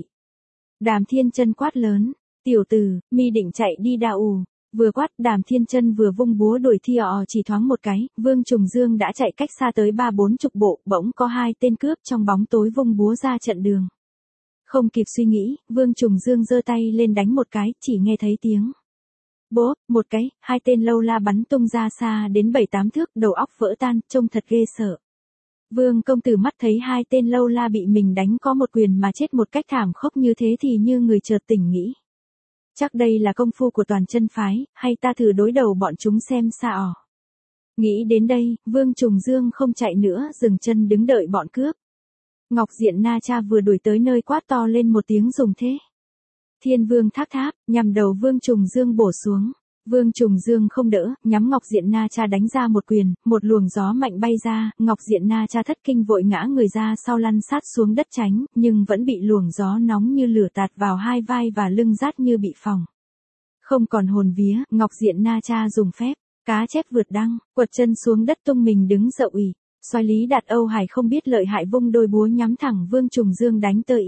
Đàm Thiên Chân quát lớn, tiểu tử, mi định chạy đi đào. Vừa quát, Đàm Thiên Chân vừa vung búa đuổi thi chỉ thoáng một cái, Vương Trùng Dương đã chạy cách xa tới 30-40 bộ, bỗng có hai tên cướp trong bóng tối vung búa ra chặn đường. Không kịp suy nghĩ, Vương Trùng Dương giơ tay lên đánh một cái, chỉ nghe thấy tiếng bốp, một cái, hai tên lâu la bắn tung ra xa đến 7-8 thước, đầu óc vỡ tan, trông thật ghê sợ. Vương công tử mắt thấy hai tên lâu la bị mình đánh có một quyền mà chết một cách thảm khốc như thế thì như người chợt tỉnh nghĩ. Chắc đây là công phu của toàn chân phái, hay ta thử đối đầu bọn chúng xem sao. Nghĩ đến đây, Vương Trùng Dương không chạy nữa, dừng chân đứng đợi bọn cướp. Ngọc Diện Na Cha vừa đuổi tới nơi quát to lên một tiếng dùng thế Thiên Vương Thác Tháp, nhằm đầu Vương Trùng Dương bổ xuống. Vương Trùng Dương không đỡ, nhắm Ngọc Diện Na Cha đánh ra một quyền, một luồng gió mạnh bay ra, Ngọc Diện Na Cha thất kinh vội ngã người ra sau lăn sát xuống đất tránh, nhưng vẫn bị luồng gió nóng như lửa tạt vào hai vai và lưng rát như bị phỏng. Không còn hồn vía, Ngọc Diện Na Cha dùng phép cá chép vượt đăng, quật chân xuống đất tung mình đứng dậu ỉ. Soái Lý Đạt, Âu Hải không biết lợi hại vung đôi búa nhắm thẳng Vương Trùng Dương đánh tới.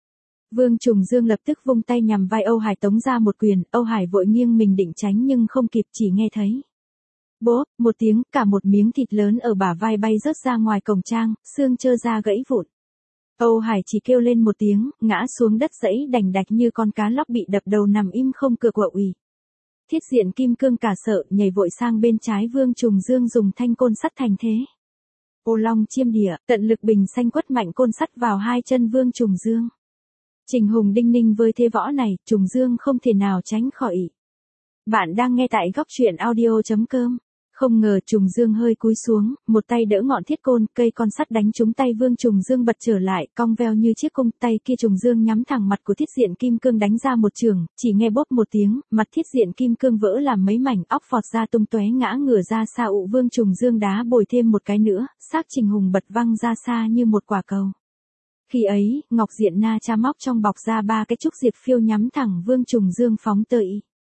Vương Trùng Dương lập tức vung tay nhằm vai Âu Hải tống ra một quyền, Âu Hải vội nghiêng mình định tránh nhưng không kịp, chỉ nghe thấy bốp, một tiếng, cả một miếng thịt lớn ở bả vai bay rớt ra ngoài cổng trang, xương trơ ra gãy vụn. Âu Hải chỉ kêu lên một tiếng, ngã xuống đất dẫy đành đạch như con cá lóc bị đập đầu nằm im không cựa quậy ủy. Thiết Diện Kim Cương cả sợ, nhảy vội sang bên trái Vương Trùng Dương dùng thanh côn sắt thành thế Ô Long Chiêm Địa, tận lực bình xanh quất mạnh côn sắt vào hai chân Vương Trùng Dương. Trình Hùng đinh ninh với thế võ này, Trùng Dương không thể nào tránh khỏi. Bạn đang nghe tại góc truyện audio.com. Không ngờ Trùng Dương hơi cúi xuống, một tay đỡ ngọn thiết côn, cây con sắt đánh trúng tay Vương Trùng Dương bật trở lại, cong veo như chiếc cung, tay kia Trùng Dương nhắm thẳng mặt của Thiết Diện Kim Cương đánh ra một chưởng, chỉ nghe bốp một tiếng, mặt Thiết Diện Kim Cương vỡ làm mấy mảnh, óc phọt ra tung tóe ngã ngửa ra xa. Vương Trùng Dương đá bồi thêm một cái nữa, xác Trình Hùng bật văng ra xa như một quả cầu. Khi ấy, Ngọc Diện Na Cha móc trong bọc ra 3 cái trúc diệp phiêu nhắm thẳng Vương Trùng Dương phóng tới.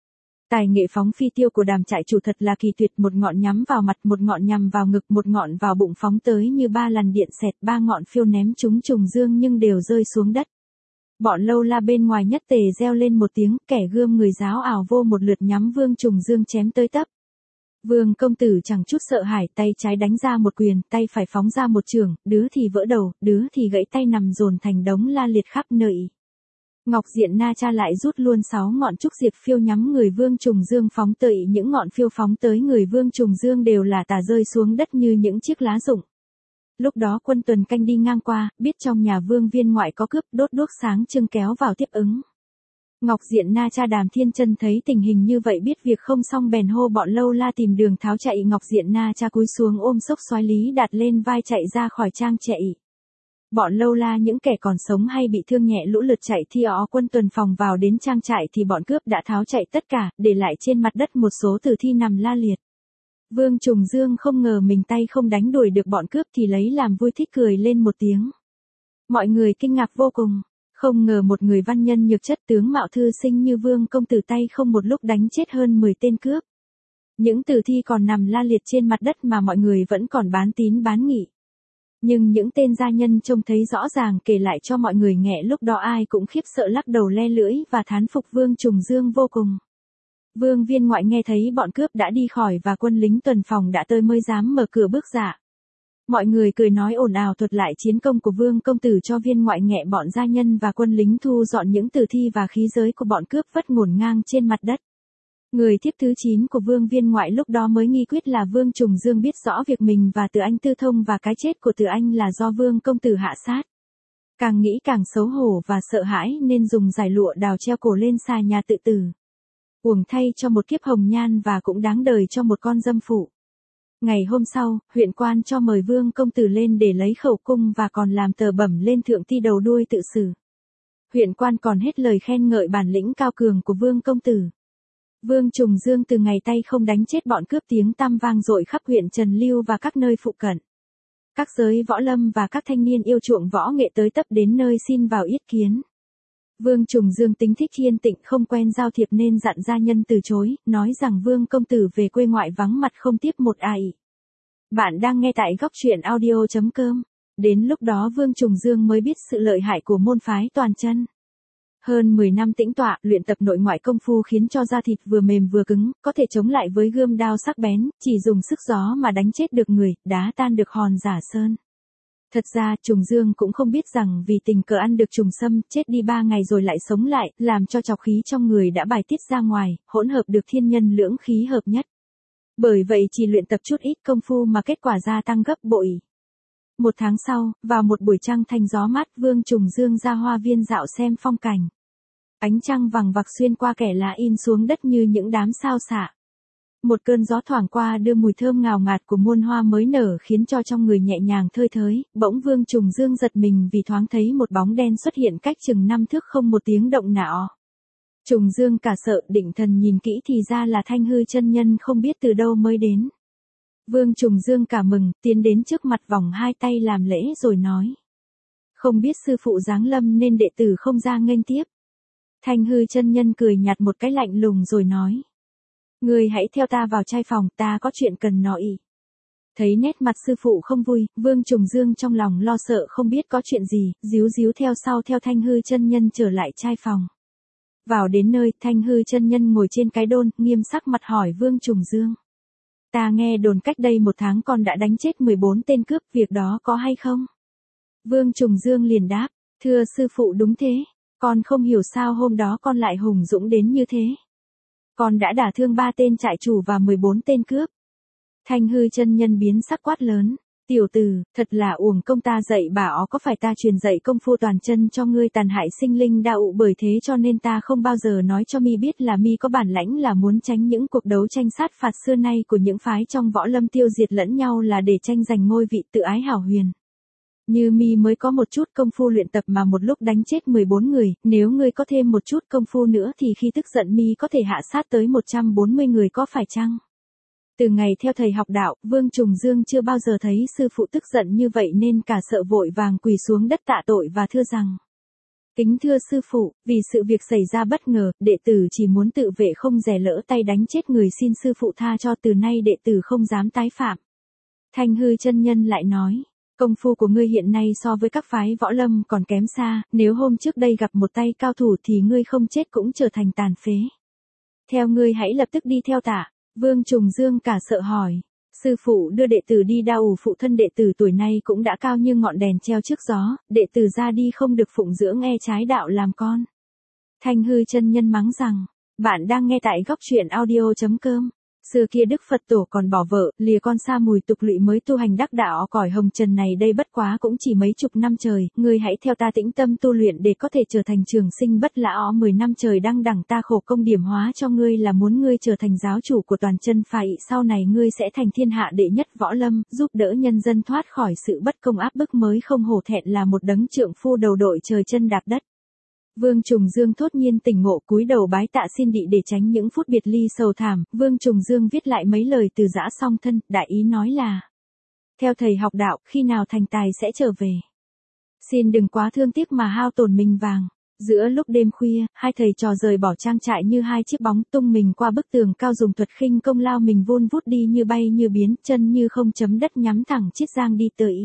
Tài nghệ phóng phi tiêu của Đàm trại chủ thật là kỳ tuyệt, một ngọn nhắm vào mặt, một ngọn nhằm vào ngực, một ngọn vào bụng, phóng tới như 3 làn điện xẹt, 3 ngọn phiêu ném trúng Trùng Dương nhưng đều rơi xuống đất. Bọn lâu la bên ngoài nhất tề reo lên một tiếng, kẻ gươm người giáo ảo vô một lượt nhắm Vương Trùng Dương chém tới tấp. Vương công tử chẳng chút sợ hãi, tay trái đánh ra một quyền, tay phải phóng ra một chưởng, đứa thì vỡ đầu, đứa thì gãy tay nằm dồn thành đống la liệt khắp nơi. Ngọc Diện Na Cha lại rút luôn 6 ngọn trúc diệp phiêu nhắm người Vương Trùng Dương phóng tới, những ngọn phiêu phóng tới người Vương Trùng Dương đều là tả rơi xuống đất như những chiếc lá rụng. Lúc đó quân tuần canh đi ngang qua, biết trong nhà Vương viên ngoại có cướp, đốt đuốc sáng trưng kéo vào tiếp ứng. Ngọc Diện Na Cha Đàm Thiên Chân thấy tình hình như vậy biết việc không xong bèn hô bọn lâu la tìm đường tháo chạy. Ngọc Diện Na Cha cúi xuống ôm xốc Soái Lý Đạt lên vai chạy ra khỏi trang chạy. Bọn lâu la những kẻ còn sống hay bị thương nhẹ lũ lượt chạy thi ó quân tuần phòng vào đến trang trại thì bọn cướp đã tháo chạy tất cả, để lại trên mặt đất một số tử thi nằm la liệt. Vương Trùng Dương không ngờ mình tay không đánh đuổi được bọn cướp thì lấy làm vui thích cười lên một tiếng. Mọi người kinh ngạc vô cùng, không ngờ một người văn nhân nhược chất tướng mạo thư sinh như Vương công tử tay không một lúc đánh chết hơn 10 tên cướp. Những tử thi còn nằm la liệt trên mặt đất mà mọi người vẫn còn bán tín bán nghi. Nhưng những tên gia nhân trông thấy rõ ràng kể lại cho mọi người nghe lúc đó ai cũng khiếp sợ lắc đầu le lưỡi và thán phục Vương Trùng Dương vô cùng. Vương Viên Ngoại nghe thấy bọn cướp đã đi khỏi và quân lính tuần phòng đã tới mới dám mở cửa bước ra. Mọi người cười nói ồn ào thuật lại chiến công của Vương công tử cho Viên Ngoại nghe bọn gia nhân và quân lính thu dọn những tử thi và khí giới của bọn cướp vất ngổn ngang trên mặt đất. Người thiếp thứ 9 của Vương Viên Ngoại lúc đó mới nghi quyết là Vương Trùng Dương biết rõ việc mình và Từ Anh tư thông và cái chết của Từ Anh là do Vương công tử hạ sát. Càng nghĩ càng xấu hổ và sợ hãi nên dùng giải lụa đào treo cổ lên xà nhà tự tử. Uổng thay cho một kiếp hồng nhan và cũng đáng đời cho một con dâm phụ. Ngày hôm sau, huyện quan cho mời Vương công tử lên để lấy khẩu cung và còn làm tờ bẩm lên thượng ti đầu đuôi tự xử. Huyện quan còn hết lời khen ngợi bản lĩnh cao cường của Vương công tử. Vương Trùng Dương từ ngày tay không đánh chết bọn cướp tiếng tăm vang dội khắp huyện Trần Lưu và các nơi phụ cận. Các giới võ lâm và các thanh niên yêu chuộng võ nghệ tới tấp đến nơi xin vào yết kiến. Vương Trùng Dương tính thích yên tĩnh không quen giao thiệp nên dặn gia nhân từ chối, nói rằng Vương công tử về quê ngoại vắng mặt không tiếp một ai. Bạn đang nghe tại góc truyện audio.com. Đến lúc đó Vương Trùng Dương mới biết sự lợi hại của môn phái toàn chân. Hơn 10 năm tĩnh tọa, luyện tập nội ngoại công phu khiến cho da thịt vừa mềm vừa cứng, có thể chống lại với gươm đao sắc bén, chỉ dùng sức gió mà đánh chết được người, đá tan được hòn giả sơn. Thật ra Trùng Dương cũng không biết rằng vì tình cờ ăn được trùng sâm, chết đi 3 ngày rồi lại sống lại, làm cho trọc khí trong người đã bài tiết ra ngoài, hỗn hợp được thiên nhân lưỡng khí hợp nhất. Bởi vậy chỉ luyện tập chút ít công phu mà kết quả gia tăng gấp bội. 1 tháng sau, vào một buổi trăng thanh gió mát, Vương Trùng Dương ra hoa viên dạo xem phong cảnh. Ánh trăng vằng vặc xuyên qua kẽ lá in xuống đất như những đám sao xạ. Một cơn gió thoảng qua đưa mùi thơm ngào ngạt của muôn hoa mới nở khiến cho trong người nhẹ nhàng thơi thới, bỗng Vương Trùng Dương giật mình vì thoáng thấy một bóng đen xuất hiện cách chừng 5 thước không một tiếng động nào. Trùng Dương cả sợ định thần nhìn kỹ thì ra là Thanh Hư chân nhân không biết từ đâu mới đến. Vương Trùng Dương cả mừng, tiến đến trước mặt vòng 2 tay làm lễ rồi nói. Không biết sư phụ giáng lâm nên đệ tử không ra nghênh tiếp. Thanh Hư chân nhân cười nhạt một cái lạnh lùng rồi nói. Ngươi hãy theo ta vào trai phòng, ta có chuyện cần nói. Thấy nét mặt sư phụ không vui, Vương Trùng Dương trong lòng lo sợ không biết có chuyện gì, díu díu theo sau theo Thanh Hư chân nhân trở lại trai phòng. Vào đến nơi, Thanh Hư chân nhân ngồi trên cái đôn, nghiêm sắc mặt hỏi Vương Trùng Dương. Ta nghe đồn cách đây 1 tháng con đã đánh chết 14 tên cướp, việc đó có hay không? Vương Trùng Dương liền đáp, thưa sư phụ đúng thế, con không hiểu sao hôm đó con lại hùng dũng đến như thế. Con đã đả thương 3 tên trại chủ và 14 tên cướp. Thanh Hư chân nhân biến sắc quát lớn. Tiểu tử, thật là uổng công ta dạy bảo, có phải ta truyền dạy công phu toàn chân cho ngươi tàn hại sinh linh đạo, bởi thế cho nên ta không bao giờ nói cho mi biết là mi có bản lãnh là muốn tránh những cuộc đấu tranh sát phạt xưa nay của những phái trong võ lâm tiêu diệt lẫn nhau là để tranh giành ngôi vị tự ái hảo huyền. Như mi mới có một chút công phu luyện tập mà một lúc đánh chết 14 người, nếu ngươi có thêm một chút công phu nữa thì khi tức giận mi có thể hạ sát tới 140 người có phải chăng? Từ ngày theo thầy học đạo, Vương Trùng Dương chưa bao giờ thấy sư phụ tức giận như vậy nên cả sợ vội vàng quỳ xuống đất tạ tội và thưa rằng. Kính thưa sư phụ, vì sự việc xảy ra bất ngờ, đệ tử chỉ muốn tự vệ không dè lỡ tay đánh chết người, xin sư phụ tha cho, từ nay đệ tử không dám tái phạm. Thanh Hư chân nhân lại nói. Công phu của ngươi hiện nay so với các phái võ lâm còn kém xa, nếu hôm trước đây gặp một tay cao thủ thì ngươi không chết cũng trở thành tàn phế. Theo ngươi hãy lập tức đi theo tả. Vương Trùng Dương cả sợ hỏi. Sư phụ đưa đệ tử đi đâu, phụ thân đệ tử tuổi này cũng đã cao như ngọn đèn treo trước gió, đệ tử ra đi không được phụng dưỡng e trái đạo làm con. Thanh Hư chân nhân mắng rằng, bạn đang nghe tại góc truyện audio.com. Xưa kia Đức Phật Tổ còn bỏ vợ, lìa con xa mùi tục lụy mới tu hành đắc đạo cõi hồng trần này đây bất quá cũng chỉ mấy chục năm trời, ngươi hãy theo ta tĩnh tâm tu luyện để có thể trở thành trường sinh bất lão 10 năm trời đăng đẳng ta khổ công điểm hóa cho ngươi là muốn ngươi trở thành giáo chủ của toàn chân phái, sau này ngươi sẽ thành thiên hạ đệ nhất võ lâm, giúp đỡ nhân dân thoát khỏi sự bất công áp bức mới không hổ thẹn là một đấng trượng phu đầu đội trời chân đạp đất. Vương Trùng Dương thốt nhiên tỉnh ngộ cúi đầu bái tạ xin địa để tránh những phút biệt ly sầu thảm, Vương Trùng Dương viết lại mấy lời từ giã song thân, đại ý nói là: theo thầy học đạo, khi nào thành tài sẽ trở về. Xin đừng quá thương tiếc mà hao tổn mình vàng. Giữa lúc đêm khuya, hai thầy trò rời bỏ trang trại như hai chiếc bóng tung mình qua bức tường cao dùng thuật khinh công lao mình vun vút đi như bay như biến, chân như không chấm đất nhắm thẳng Chiết Giang đi tới.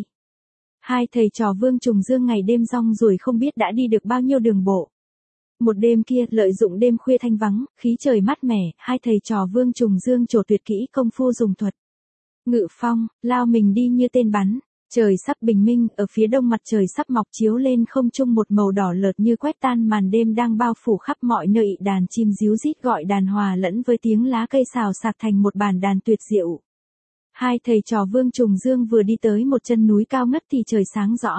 Hai thầy trò Vương Trùng Dương ngày đêm rong ruổi không biết đã đi được bao nhiêu đường bộ. Một đêm kia, lợi dụng đêm khuya thanh vắng, khí trời mát mẻ, hai thầy trò Vương Trùng Dương trổ tuyệt kỹ công phu dùng thuật ngự phong, lao mình đi như tên bắn. Trời sắp bình minh, ở phía đông mặt trời sắp mọc chiếu lên không trung một màu đỏ lợt như quét tan màn đêm đang bao phủ khắp mọi nơi, đàn chim ríu rít gọi đàn hòa lẫn với tiếng lá cây xào xạc thành một bản đàn tuyệt diệu. Hai thầy trò Vương Trùng Dương vừa đi tới một chân núi cao ngất thì trời sáng rõ.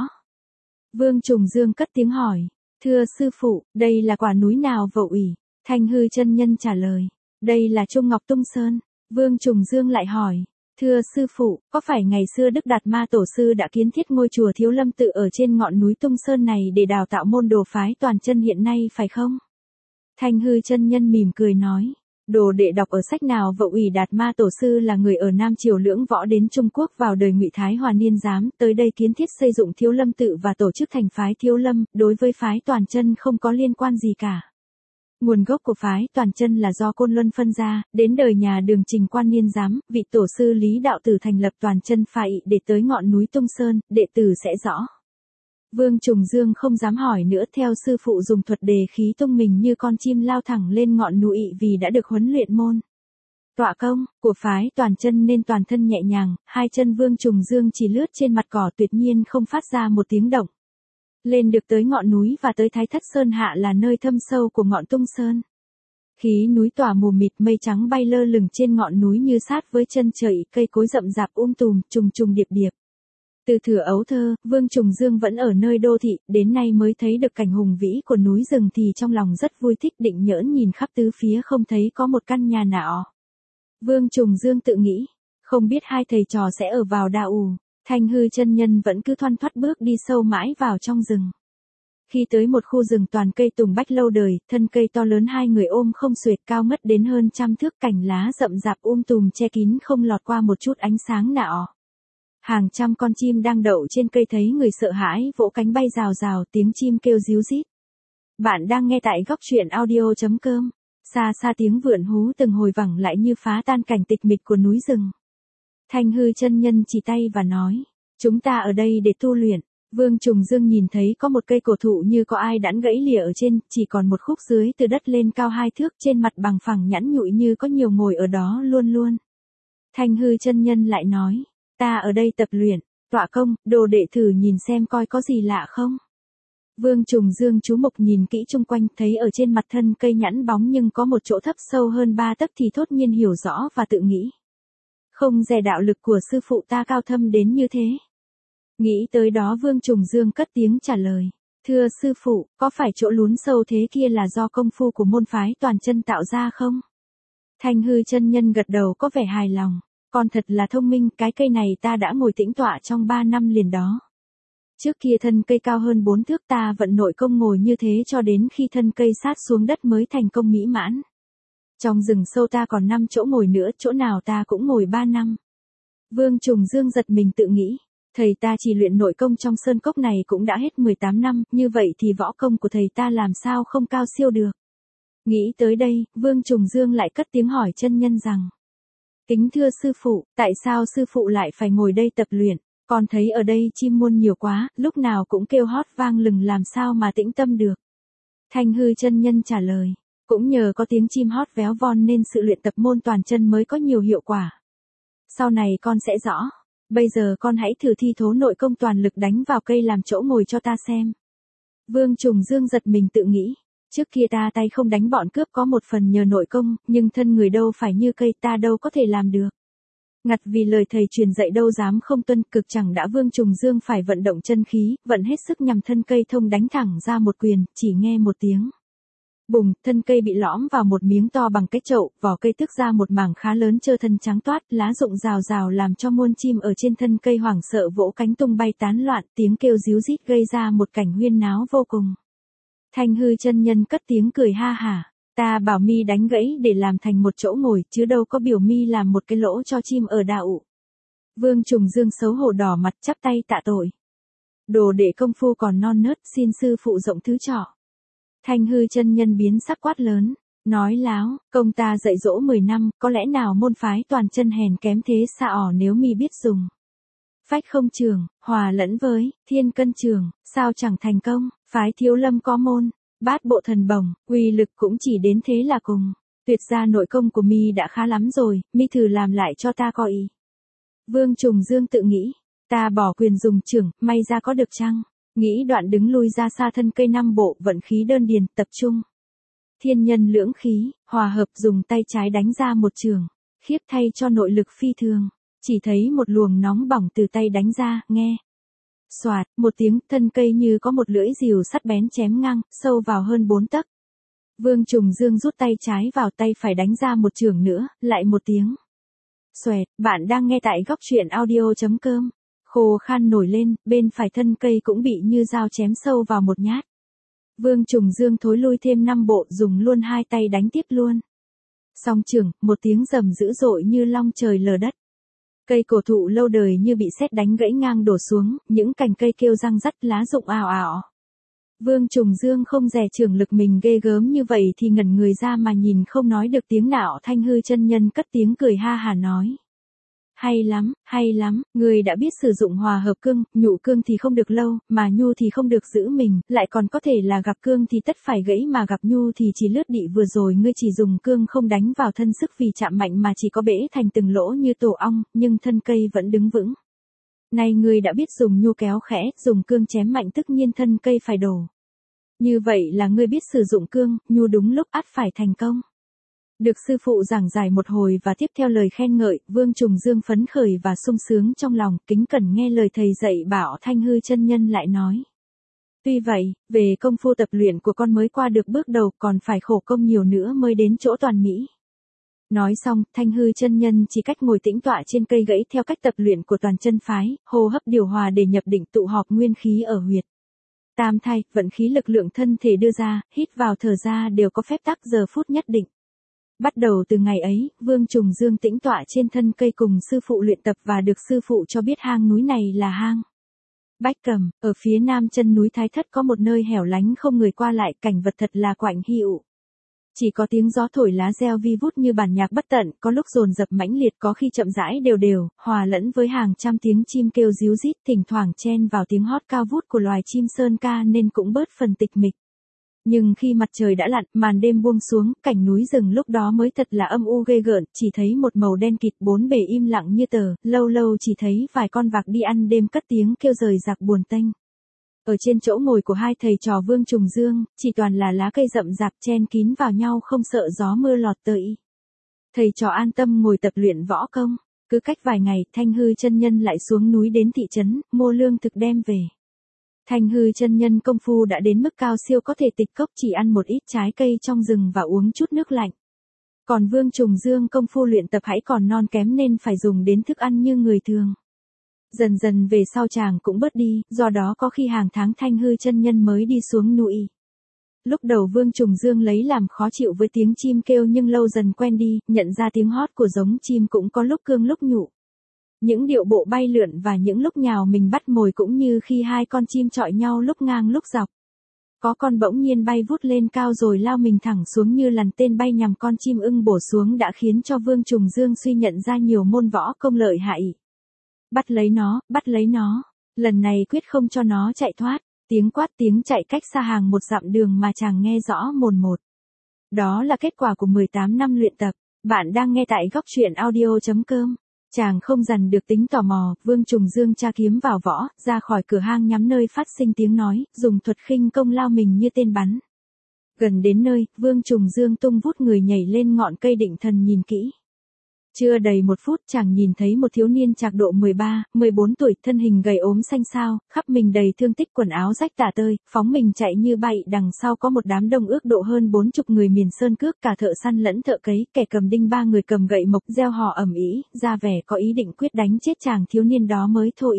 Vương Trùng Dương cất tiếng hỏi: thưa sư phụ, đây là quả núi nào vậy ủy? Thanh Hư chân nhân trả lời: đây là Trung Ngọc Tung Sơn. Vương Trùng Dương lại hỏi: thưa sư phụ, có phải ngày xưa Đức Đạt Ma Tổ sư đã kiến thiết ngôi chùa Thiếu Lâm Tự ở trên ngọn núi Tung Sơn này để đào tạo môn đồ phái toàn chân hiện nay phải không? Thanh Hư chân nhân mỉm cười nói: đồ đệ đọc ở sách nào vậy ủy? Đạt Ma Tổ sư là người ở Nam Triều Lưỡng Võ đến Trung Quốc vào đời Ngụy Thái Hòa niên giám, tới đây kiến thiết xây dựng Thiếu Lâm Tự và tổ chức thành phái Thiếu Lâm, đối với phái toàn chân không có liên quan gì cả. Nguồn gốc của phái toàn chân là do Côn Luân phân ra, đến đời nhà Đường Trình Quan niên giám, vị tổ sư Lý Đạo Tử thành lập toàn chân phái để tới ngọn núi Tung Sơn, đệ tử sẽ rõ. Vương Trùng Dương không dám hỏi nữa, theo sư phụ dùng thuật đề khí tung mình như con chim lao thẳng lên ngọn núi vì đã được huấn luyện môn tọa công của phái toàn chân nên toàn thân nhẹ nhàng, hai chân Vương Trùng Dương chỉ lướt trên mặt cỏ tuyệt nhiên không phát ra một tiếng động. Lên được tới ngọn núi và tới Thái Thất Sơn hạ là nơi thâm sâu của ngọn Tung Sơn. Khí núi tỏa mù mịt, mây trắng bay lơ lửng trên ngọn núi như sát với chân trời, cây cối rậm rạp tùm, trùng trùng điệp điệp. Từ thuở ấu thơ, Vương Trùng Dương vẫn ở nơi đô thị, đến nay mới thấy được cảnh hùng vĩ của núi rừng thì trong lòng rất vui thích, định nhỡn nhìn khắp tứ phía không thấy có một căn nhà nào. Vương Trùng Dương tự nghĩ, không biết hai thầy trò sẽ ở vào đạo. Thanh Hư chân nhân vẫn cứ thoăn thoắt bước đi sâu mãi vào trong rừng. Khi tới một khu rừng toàn cây tùng bách lâu đời, thân cây to lớn hai người ôm không xuệt, cao ngất đến hơn 100 thước, cành lá rậm rạp tùm che kín không lọt qua một chút ánh sáng nào. Hàng trăm con chim đang đậu trên cây thấy người sợ hãi, vỗ cánh bay rào rào, tiếng chim kêu ríu rít. Bạn đang nghe tại góc truyện audio.com. Xa xa tiếng vượn hú từng hồi vẳng lại như phá tan cảnh tịch mịch của núi rừng. Thanh Hư chân nhân chỉ tay và nói: chúng ta ở đây để tu luyện. Vương Trùng Dương nhìn thấy có một cây cổ thụ như có ai đãn gãy lìa ở trên, chỉ còn một khúc dưới từ đất lên cao 2 thước, trên mặt bằng phẳng nhẵn nhụi như có nhiều ngồi ở đó luôn luôn. Thanh Hư chân nhân lại nói: ta ở đây tập luyện, tọa công, đồ đệ thử nhìn xem coi có gì lạ không. Vương Trùng Dương chú mục nhìn kỹ chung quanh, thấy ở trên mặt thân cây nhẵn bóng nhưng có một chỗ thấp sâu hơn 3 tấc thì thốt nhiên hiểu rõ và tự nghĩ: không dè đạo lực của sư phụ ta cao thâm đến như thế. Nghĩ tới đó Vương Trùng Dương cất tiếng trả lời: thưa sư phụ, có phải chỗ lún sâu thế kia là do công phu của môn phái toàn chân tạo ra không? Thanh Hư chân nhân gật đầu có vẻ hài lòng: con thật là thông minh, cái cây này ta đã ngồi tĩnh tọa trong 3 năm liền đó. Trước kia thân cây cao hơn 4 thước, ta vận nội công ngồi như thế cho đến khi thân cây sát xuống đất mới thành công mỹ mãn. Trong rừng sâu ta còn 5 chỗ ngồi nữa, chỗ nào ta cũng ngồi 3 năm. Vương Trùng Dương giật mình tự nghĩ, thầy ta chỉ luyện nội công trong sơn cốc này cũng đã hết 18 năm, như vậy thì võ công của thầy ta làm sao không cao siêu được. Nghĩ tới đây, Vương Trùng Dương lại cất tiếng hỏi chân nhân rằng: kính thưa sư phụ, tại sao sư phụ lại phải ngồi đây tập luyện? Con thấy ở đây chim muôn nhiều quá, lúc nào cũng kêu hót vang lừng, làm sao mà tĩnh tâm được. Thanh Hư chân nhân trả lời: cũng nhờ có tiếng chim hót véo von nên sự luyện tập môn toàn chân mới có nhiều hiệu quả. Sau này con sẽ rõ. Bây giờ con hãy thử thi thố nội công toàn lực đánh vào cây làm chỗ ngồi cho ta xem. Vương Trùng Dương giật mình tự nghĩ, Trước kia ta tay không đánh bọn cướp có một phần nhờ nội công, nhưng thân người đâu phải như cây, ta đâu có thể làm được. Ngặt vì lời thầy truyền dạy đâu dám không tuân, cực chẳng đã Vương Trùng Dương phải vận động chân khí, vận hết sức nhằm thân cây thông đánh thẳng ra một quyền, chỉ nghe một tiếng. Bùng, thân cây bị lõm vào một miếng to bằng cái chậu, vỏ cây tức ra một mảng khá lớn trơ thân trắng toát, lá rụng rào rào làm cho muôn chim ở trên thân cây hoảng sợ vỗ cánh tung bay tán loạn, tiếng kêu ríu rít gây ra một cảnh huyên náo vô cùng. Thanh hư chân nhân cất tiếng cười ha hả, ta bảo mi đánh gãy để làm thành một chỗ ngồi, chứ đâu có biểu mi làm một cái lỗ cho chim ở đạo. Vương Trùng Dương xấu hổ đỏ mặt chắp tay tạ tội. Đồ đệ công phu còn non nớt, xin sư phụ rộng thứ trọ. Thanh hư chân nhân biến sắc quát lớn, nói láo, công ta dạy dỗ 10 năm, có lẽ nào môn phái toàn chân hèn kém thế xa ỏ nếu mi biết dùng. Phách không trường, hòa lẫn với, thiên cân trường, sao chẳng thành công, phái thiếu lâm có môn, bát bộ thần bổng, uy lực cũng chỉ đến thế là cùng. Tuyệt ra nội công của mi đã khá lắm rồi, mi thử làm lại cho ta coi ý. Vương Trùng Dương tự nghĩ, ta bỏ quyền dùng trưởng, may ra có được chăng? Nghĩ đoạn đứng lui ra xa thân cây 5 bộ, vận khí đơn điền, tập trung. Thiên nhân lưỡng khí, hòa hợp dùng tay trái đánh ra một trường, khiếp thay cho nội lực phi thường. Chỉ thấy một luồng nóng bỏng từ tay đánh ra, nghe. Xoạt, một tiếng, thân cây như có một lưỡi rìu sắt bén chém ngang, sâu vào hơn 4 tấc. Vương Trùng Dương rút tay trái vào, tay phải đánh ra một trường nữa, lại một tiếng. Xoẹt, bạn đang nghe tại góc truyện audio.com. Khô khan nổi lên, bên phải thân cây cũng bị như dao chém sâu vào một nhát. Vương Trùng Dương thối lui thêm 5 bộ, dùng luôn hai tay đánh tiếp luôn. Song trường, một tiếng rầm dữ dội như long trời lở đất. Cây cổ thụ lâu đời như bị sét đánh gãy ngang đổ xuống, những cành cây kêu răng rắt, lá rụng ào ào. Vương Trùng Dương không dè trường lực mình ghê gớm như vậy thì ngẩn người ra mà nhìn không nói được tiếng nào. Thanh hư chân nhân cất tiếng cười ha hà nói. Hay lắm, người đã biết sử dụng hòa hợp cương, nhụ cương thì không được lâu, mà nhu thì không được giữ mình, lại còn có thể là gặp cương thì tất phải gãy mà gặp nhu thì chỉ lướt đị. Vừa rồi ngươi chỉ dùng cương không đánh vào thân sức vì chạm mạnh mà chỉ có bể thành từng lỗ như tổ ong, nhưng thân cây vẫn đứng vững. Nay ngươi đã biết dùng nhu kéo khẽ, dùng cương chém mạnh tất nhiên thân cây phải đổ. Như vậy là ngươi biết sử dụng cương, nhu đúng lúc ắt phải thành công. Được sư phụ giảng giải một hồi và tiếp theo lời khen ngợi, Vương Trùng Dương phấn khởi và sung sướng trong lòng, kính cẩn nghe lời thầy dạy bảo. Thanh hư chân nhân lại nói. Tuy vậy, về công phu tập luyện của con mới qua được bước đầu, còn phải khổ công nhiều nữa mới đến chỗ toàn mỹ. Nói xong, Thanh hư chân nhân chỉ cách ngồi tĩnh tọa trên cây gãy theo cách tập luyện của toàn chân phái, hô hấp điều hòa để nhập định, tụ họp nguyên khí ở huyệt tam thai, vận khí lực lượng thân thể đưa ra, hít vào thở ra đều có phép tắc giờ phút nhất định. Bắt đầu từ ngày ấy, Vương Trùng Dương tĩnh tọa trên thân cây cùng sư phụ luyện tập và được sư phụ cho biết hang núi này là hang Bách Cầm, ở phía nam chân núi Thái Thất có một nơi hẻo lánh không người qua lại, cảnh vật thật là quạnh hiu. Chỉ có tiếng gió thổi lá reo vi vút như bản nhạc bất tận, có lúc dồn dập mãnh liệt, có khi chậm rãi đều đều, hòa lẫn với hàng trăm tiếng chim kêu ríu rít, thỉnh thoảng chen vào tiếng hót cao vút của loài chim sơn ca nên cũng bớt phần tịch mịch. Nhưng khi mặt trời đã lặn, màn đêm buông xuống, cảnh núi rừng lúc đó mới thật là âm u ghê gợn, chỉ thấy một màu đen kịt, bốn bề im lặng như tờ, lâu lâu chỉ thấy vài con vạc đi ăn đêm cất tiếng kêu rời rạc buồn tênh. Ở trên chỗ ngồi của hai thầy trò Vương Trùng Dương, chỉ toàn là lá cây rậm rạp chen kín vào nhau không sợ gió mưa lọt tới. Thầy trò an tâm ngồi tập luyện võ công, cứ cách vài ngày, Thanh hư chân nhân lại xuống núi đến thị trấn, mua lương thực đem về. Thanh hư chân nhân công phu đã đến mức cao siêu có thể tịch cốc, chỉ ăn một ít trái cây trong rừng và uống chút nước lạnh. Còn Vương Trùng Dương công phu luyện tập hãy còn non kém nên phải dùng đến thức ăn như người thường. Dần dần về sau chàng cũng bớt đi, do đó có khi hàng tháng Thanh hư chân nhân mới đi xuống núi. Lúc đầu Vương Trùng Dương lấy làm khó chịu với tiếng chim kêu nhưng lâu dần quen đi, nhận ra tiếng hót của giống chim cũng có lúc cương lúc nhụ. Những điệu bộ bay lượn và những lúc nhào mình bắt mồi cũng như khi hai con chim chọi nhau lúc ngang lúc dọc. Có con bỗng nhiên bay vút lên cao rồi lao mình thẳng xuống như lằn tên bay nhằm con chim ưng bổ xuống đã khiến cho Vương Trùng Dương suy nhận ra nhiều môn võ công lợi hại. Bắt lấy nó, lần này quyết không cho nó chạy thoát, tiếng quát tiếng chạy cách xa hàng một dặm đường mà chàng nghe rõ mồn một. Đó là kết quả của 18 năm luyện tập, bạn đang nghe tại góc truyện audio.com. Chàng không dằn được tính tò mò, Vương Trùng Dương tra kiếm vào võ, ra khỏi cửa hang nhắm nơi phát sinh tiếng nói, dùng thuật khinh công lao mình như tên bắn. Gần đến nơi, Vương Trùng Dương tung vút người nhảy lên ngọn cây định thần nhìn kỹ. Chưa đầy 1 phút chàng nhìn thấy một thiếu niên trạc độ 13, 14 tuổi, thân hình gầy ốm xanh xao, khắp mình đầy thương tích, quần áo rách tả tơi, phóng mình chạy như bay, đằng sau có một đám đông ước độ hơn 40 người miền sơn cước, cả thợ săn lẫn thợ cấy, kẻ cầm đinh ba người cầm gậy mộc, reo hò ầm ĩ, ra vẻ có ý định quyết đánh chết chàng thiếu niên đó mới thôi.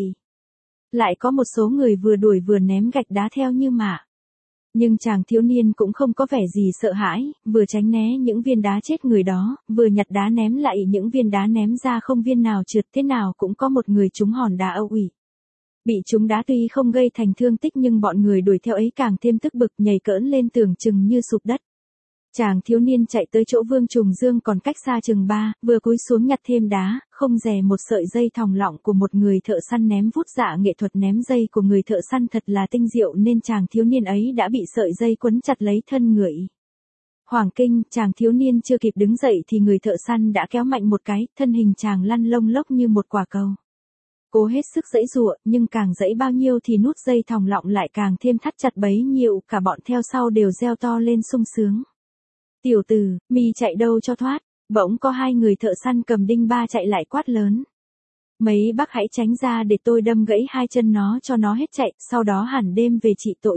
Lại có một số người vừa đuổi vừa ném gạch đá theo như mạ. Nhưng chàng thiếu niên cũng không có vẻ gì sợ hãi, vừa tránh né những viên đá chết người đó, vừa nhặt đá ném lại những viên đá ném ra không viên nào trượt, thế nào cũng có một người trúng hòn đá âu ỉ. Bị trúng đá tuy không gây thành thương tích nhưng bọn người đuổi theo ấy càng thêm tức bực, nhảy cỡn lên tưởng chừng như sụp đất. Chàng thiếu niên chạy tới chỗ Vương Trùng Dương còn cách xa chừng 3, vừa cúi xuống nhặt thêm đá, không dè một sợi dây thòng lọng của một người thợ săn ném vút, dạ nghệ thuật ném dây của người thợ săn thật là tinh diệu nên chàng thiếu niên ấy đã bị sợi dây quấn chặt lấy thân người. Hoàng kinh, chàng thiếu niên chưa kịp đứng dậy thì người thợ săn đã kéo mạnh một cái, thân hình chàng lăn lông lốc như một quả cầu. Cố hết sức giãy giụa, nhưng càng giãy bao nhiêu thì nút dây thòng lọng lại càng thêm thắt chặt bấy nhiêu, cả bọn theo sau đều reo to lên sung sướng. Tiểu tử, mi chạy đâu cho thoát, bỗng có 2 người thợ săn cầm đinh ba chạy lại quát lớn. Mấy bác hãy tránh ra để tôi đâm gãy 2 chân nó cho nó hết chạy, sau đó hẳn đêm về trị tội.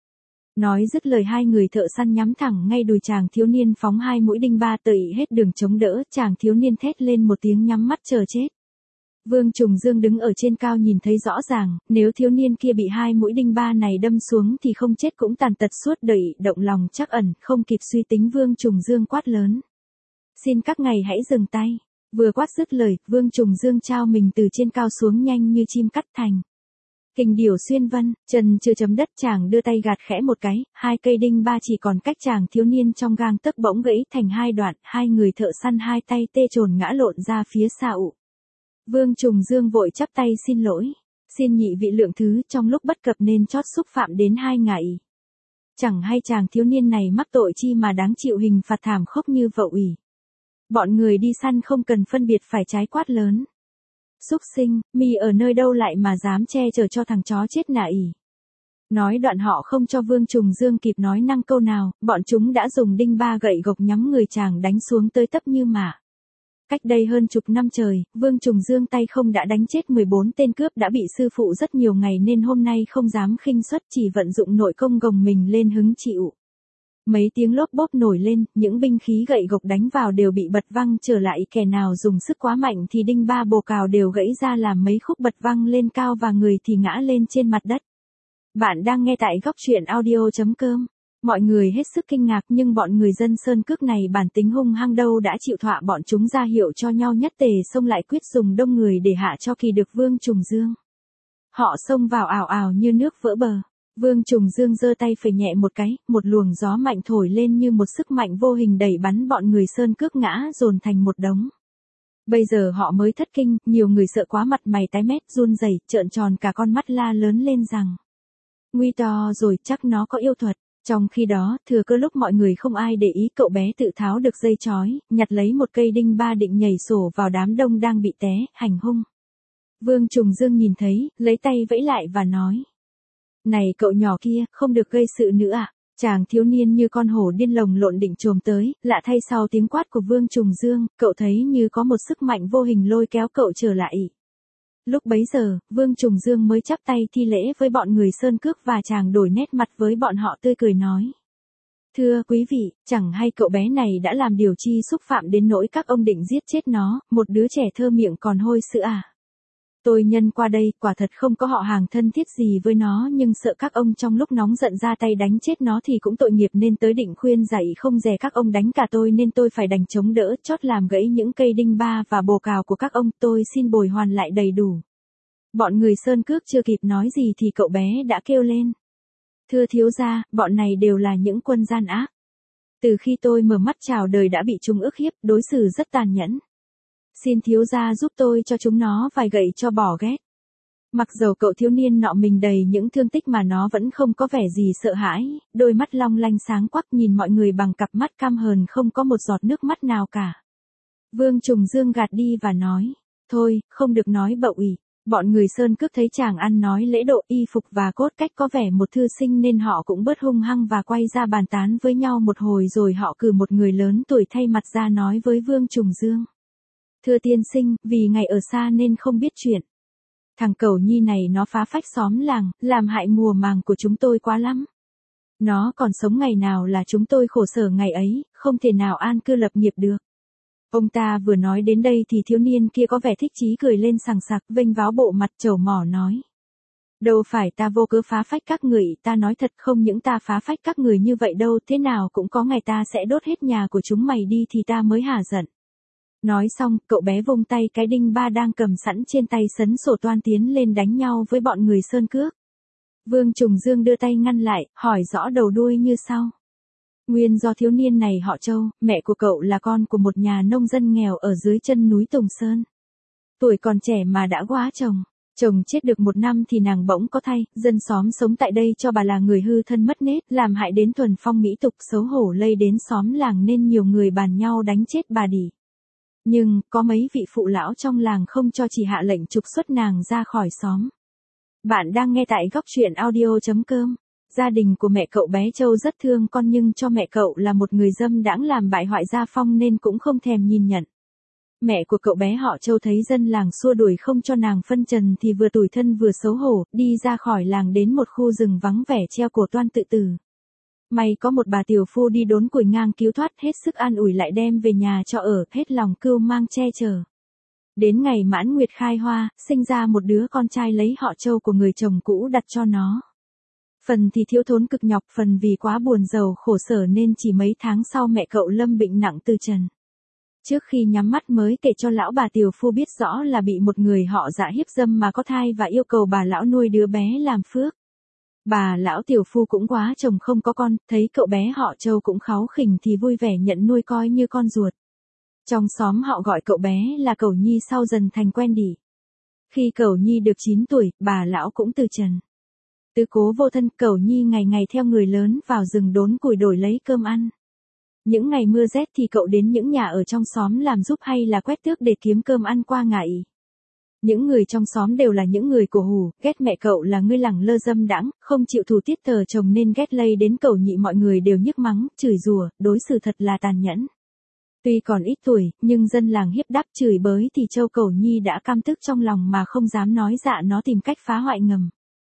Nói dứt lời 2 người thợ săn nhắm thẳng ngay đùi chàng thiếu niên phóng 2 mũi đinh ba tơi hết đường chống đỡ, chàng thiếu niên thét lên một tiếng nhắm mắt chờ chết. Vương Trùng Dương đứng ở trên cao nhìn thấy rõ ràng, nếu thiếu niên kia bị 2 mũi đinh ba này đâm xuống thì không chết cũng tàn tật suốt đời, động lòng trắc ẩn, không kịp suy tính Vương Trùng Dương quát lớn. Xin các ngài hãy dừng tay. Vừa quát dứt lời, Vương Trùng Dương trao mình từ trên cao xuống nhanh như chim cắt thành kình điểu xuyên vân, chân chưa chấm đất chàng đưa tay gạt khẽ một cái, 2 cây đinh ba chỉ còn cách chàng thiếu niên trong gang tấc bỗng gãy thành 2 đoạn, 2 người thợ săn 2 tay tê chồn ngã lộn ra phía xa ụ. Vương Trùng Dương vội chắp tay xin lỗi. Xin nhị vị lượng thứ, trong lúc bất cập nên chót xúc phạm đến 2 ngài. Chẳng hay chàng thiếu niên này mắc tội chi mà đáng chịu hình phạt thảm khốc như vậy. Bọn người đi săn không cần phân biệt phải trái, quát lớn. Súc sinh, mi ở nơi đâu lại mà dám che chở cho thằng chó chết nạ ỉ. Nói đoạn họ không cho Vương Trùng Dương kịp nói năng câu nào, bọn chúng đã dùng đinh ba gậy gộc nhắm người chàng đánh xuống tới tấp như mả. Cách đây hơn chục năm trời, Vương Trùng Dương tay không đã đánh chết 14 tên cướp, đã bị sư phụ rất nhiều ngày nên hôm nay không dám khinh suất, chỉ vận dụng nội công gồng mình lên hứng chịu. Mấy tiếng lốp bốp nổi lên, những binh khí gậy gộc đánh vào đều bị bật văng trở lại, kẻ nào dùng sức quá mạnh thì đinh ba bồ cào đều gãy ra làm mấy khúc bật văng lên cao và người thì ngã lên trên mặt đất. Bạn đang nghe tại góc truyện audio.com. Mọi người hết sức kinh ngạc nhưng bọn người dân sơn cước này bản tính hung hăng đâu đã chịu thọa, bọn chúng ra hiệu cho nhau nhất tề xông lại quyết dùng đông người để hạ cho kỳ được Vương Trùng Dương. Họ xông vào ào ào như nước vỡ bờ. Vương Trùng Dương giơ tay phẩy nhẹ một cái, một luồng gió mạnh thổi lên như một sức mạnh vô hình đẩy bắn bọn người sơn cước ngã dồn thành một đống. Bây giờ họ mới thất kinh, nhiều người sợ quá mặt mày tái mét, run rẩy, trợn tròn cả con mắt la lớn lên rằng: nguy to rồi, chắc nó có yêu thuật. Trong khi đó, thừa cơ lúc mọi người không ai để ý, cậu bé tự tháo được dây trói, nhặt lấy một cây đinh ba định nhảy sổ vào đám đông đang bị té, hành hung. Vương Trùng Dương nhìn thấy, lấy tay vẫy lại và nói: này cậu nhỏ kia, không được gây sự nữa à? Chàng thiếu niên như con hổ điên lồng lộn định chồm tới, lạ thay sau tiếng quát của Vương Trùng Dương, cậu thấy như có một sức mạnh vô hình lôi kéo cậu trở lại. Lúc bấy giờ, Vương Trùng Dương mới chắp tay thi lễ với bọn người sơn cước và chàng đổi nét mặt với bọn họ tươi cười nói: thưa quý vị, chẳng hay cậu bé này đã làm điều chi xúc phạm đến nỗi các ông định giết chết nó, một đứa trẻ thơ miệng còn hôi sữa à? Tôi nhân qua đây, quả thật không có họ hàng thân thiết gì với nó nhưng sợ các ông trong lúc nóng giận ra tay đánh chết nó thì cũng tội nghiệp nên tới định khuyên dạy không dè các ông đánh cả tôi nên tôi phải đành chống đỡ, chót làm gãy những cây đinh ba và bồ cào của các ông, tôi xin bồi hoàn lại đầy đủ. Bọn người sơn cước chưa kịp nói gì thì cậu bé đã kêu lên: thưa thiếu gia, bọn này đều là những quân gian ác. Từ khi tôi mở mắt chào đời đã bị chúng ức hiếp, đối xử rất tàn nhẫn. Xin thiếu gia giúp tôi cho chúng nó vài gậy cho bỏ ghét. Mặc dầu cậu thiếu niên nọ mình đầy những thương tích mà nó vẫn không có vẻ gì sợ hãi, đôi mắt long lanh sáng quắc nhìn mọi người bằng cặp mắt căm hờn không có một giọt nước mắt nào cả. Vương Trùng Dương gạt đi và nói: thôi, không được nói bậy. Bọn người Sơn Cước thấy chàng ăn nói lễ độ, y phục và cốt cách có vẻ một thư sinh nên họ cũng bớt hung hăng và quay ra bàn tán với nhau một hồi rồi họ cử một người lớn tuổi thay mặt ra nói với Vương Trùng Dương. Thưa tiên sinh, vì ngày ở xa nên không biết chuyện. Thằng Cẩu Nhi này nó phá phách xóm làng, làm hại mùa màng của chúng tôi quá lắm. Nó còn sống ngày nào là chúng tôi khổ sở ngày ấy, không thể nào an cư lập nghiệp được. Ông ta vừa nói đến đây thì thiếu niên kia có vẻ thích chí cười lên sằng sặc, vênh váo bộ mặt trầu mỏ nói. Đâu phải ta vô cớ phá phách các người, ta nói thật không những ta phá phách các người như vậy đâu, thế nào cũng có ngày ta sẽ đốt hết nhà của chúng mày đi thì ta mới hả giận. Nói xong, cậu bé vung tay cái đinh ba đang cầm sẵn trên tay sấn sổ toan tiến lên đánh nhau với bọn người Sơn Cước. Vương Trùng Dương đưa tay ngăn lại, hỏi rõ đầu đuôi như sau. Nguyên do thiếu niên này họ Châu, mẹ của cậu là con của một nhà nông dân nghèo ở dưới chân núi Tùng Sơn. Tuổi còn trẻ mà đã quá chồng. Chồng chết được 1 năm thì nàng bỗng có thai, dân xóm sống tại đây cho bà là người hư thân mất nết, làm hại đến thuần phong mỹ tục, xấu hổ lây đến xóm làng nên nhiều người bàn nhau đánh chết bà đỉ. Nhưng, có mấy vị phụ lão trong làng không cho chỉ hạ lệnh trục xuất nàng ra khỏi xóm. Bạn đang nghe tại góc truyện audio.com. Gia đình của mẹ cậu bé Châu rất thương con nhưng cho mẹ cậu là một người dâm đãng làm bại hoại gia phong nên cũng không thèm nhìn nhận. Mẹ của cậu bé họ Châu thấy dân làng xua đuổi không cho nàng phân trần thì vừa tủi thân vừa xấu hổ, đi ra khỏi làng đến một khu rừng vắng vẻ treo cổ toan tự tử. May có một bà tiểu phu đi đốn củi ngang cứu thoát, hết sức an ủi lại đem về nhà cho ở, hết lòng cưu mang che chở. Đến ngày mãn nguyệt khai hoa, sinh ra một đứa con trai lấy họ Châu của người chồng cũ đặt cho nó. Phần thì thiếu thốn cực nhọc, phần vì quá buồn giàu khổ sở nên chỉ mấy tháng sau mẹ cậu lâm bệnh nặng từ trần. Trước khi nhắm mắt mới kể cho lão bà tiểu phu biết rõ là bị một người họ Dạ hiếp dâm mà có thai và yêu cầu bà lão nuôi đứa bé làm phước. Bà lão tiểu phu cũng quá chồng không có con, thấy cậu bé họ Châu cũng kháu khỉnh thì vui vẻ nhận nuôi coi như con ruột. Trong xóm họ gọi cậu bé là Cẩu Nhi, sau dần thành quen đỉ. Khi Cẩu Nhi được 9 tuổi, bà lão cũng từ trần. Tứ cố vô thân, Cẩu Nhi ngày ngày theo người lớn vào rừng đốn củi đổi lấy cơm ăn. Những ngày mưa rét thì cậu đến những nhà ở trong xóm làm giúp hay là quét tước để kiếm cơm ăn qua ngày. Những người trong xóm đều là những người cổ hủ, ghét mẹ cậu là ngươi lẳng lơ dâm đãng, không chịu thủ tiết thờ chồng nên ghét lây đến Cẩu Nhị, mọi người đều nhức mắng, chửi rủa, đối xử thật là tàn nhẫn. Tuy còn ít tuổi, nhưng dân làng hiếp đáp chửi bới thì Châu Cẩu Nhi đã căm tức trong lòng mà không dám nói dạ, nó tìm cách phá hoại ngầm.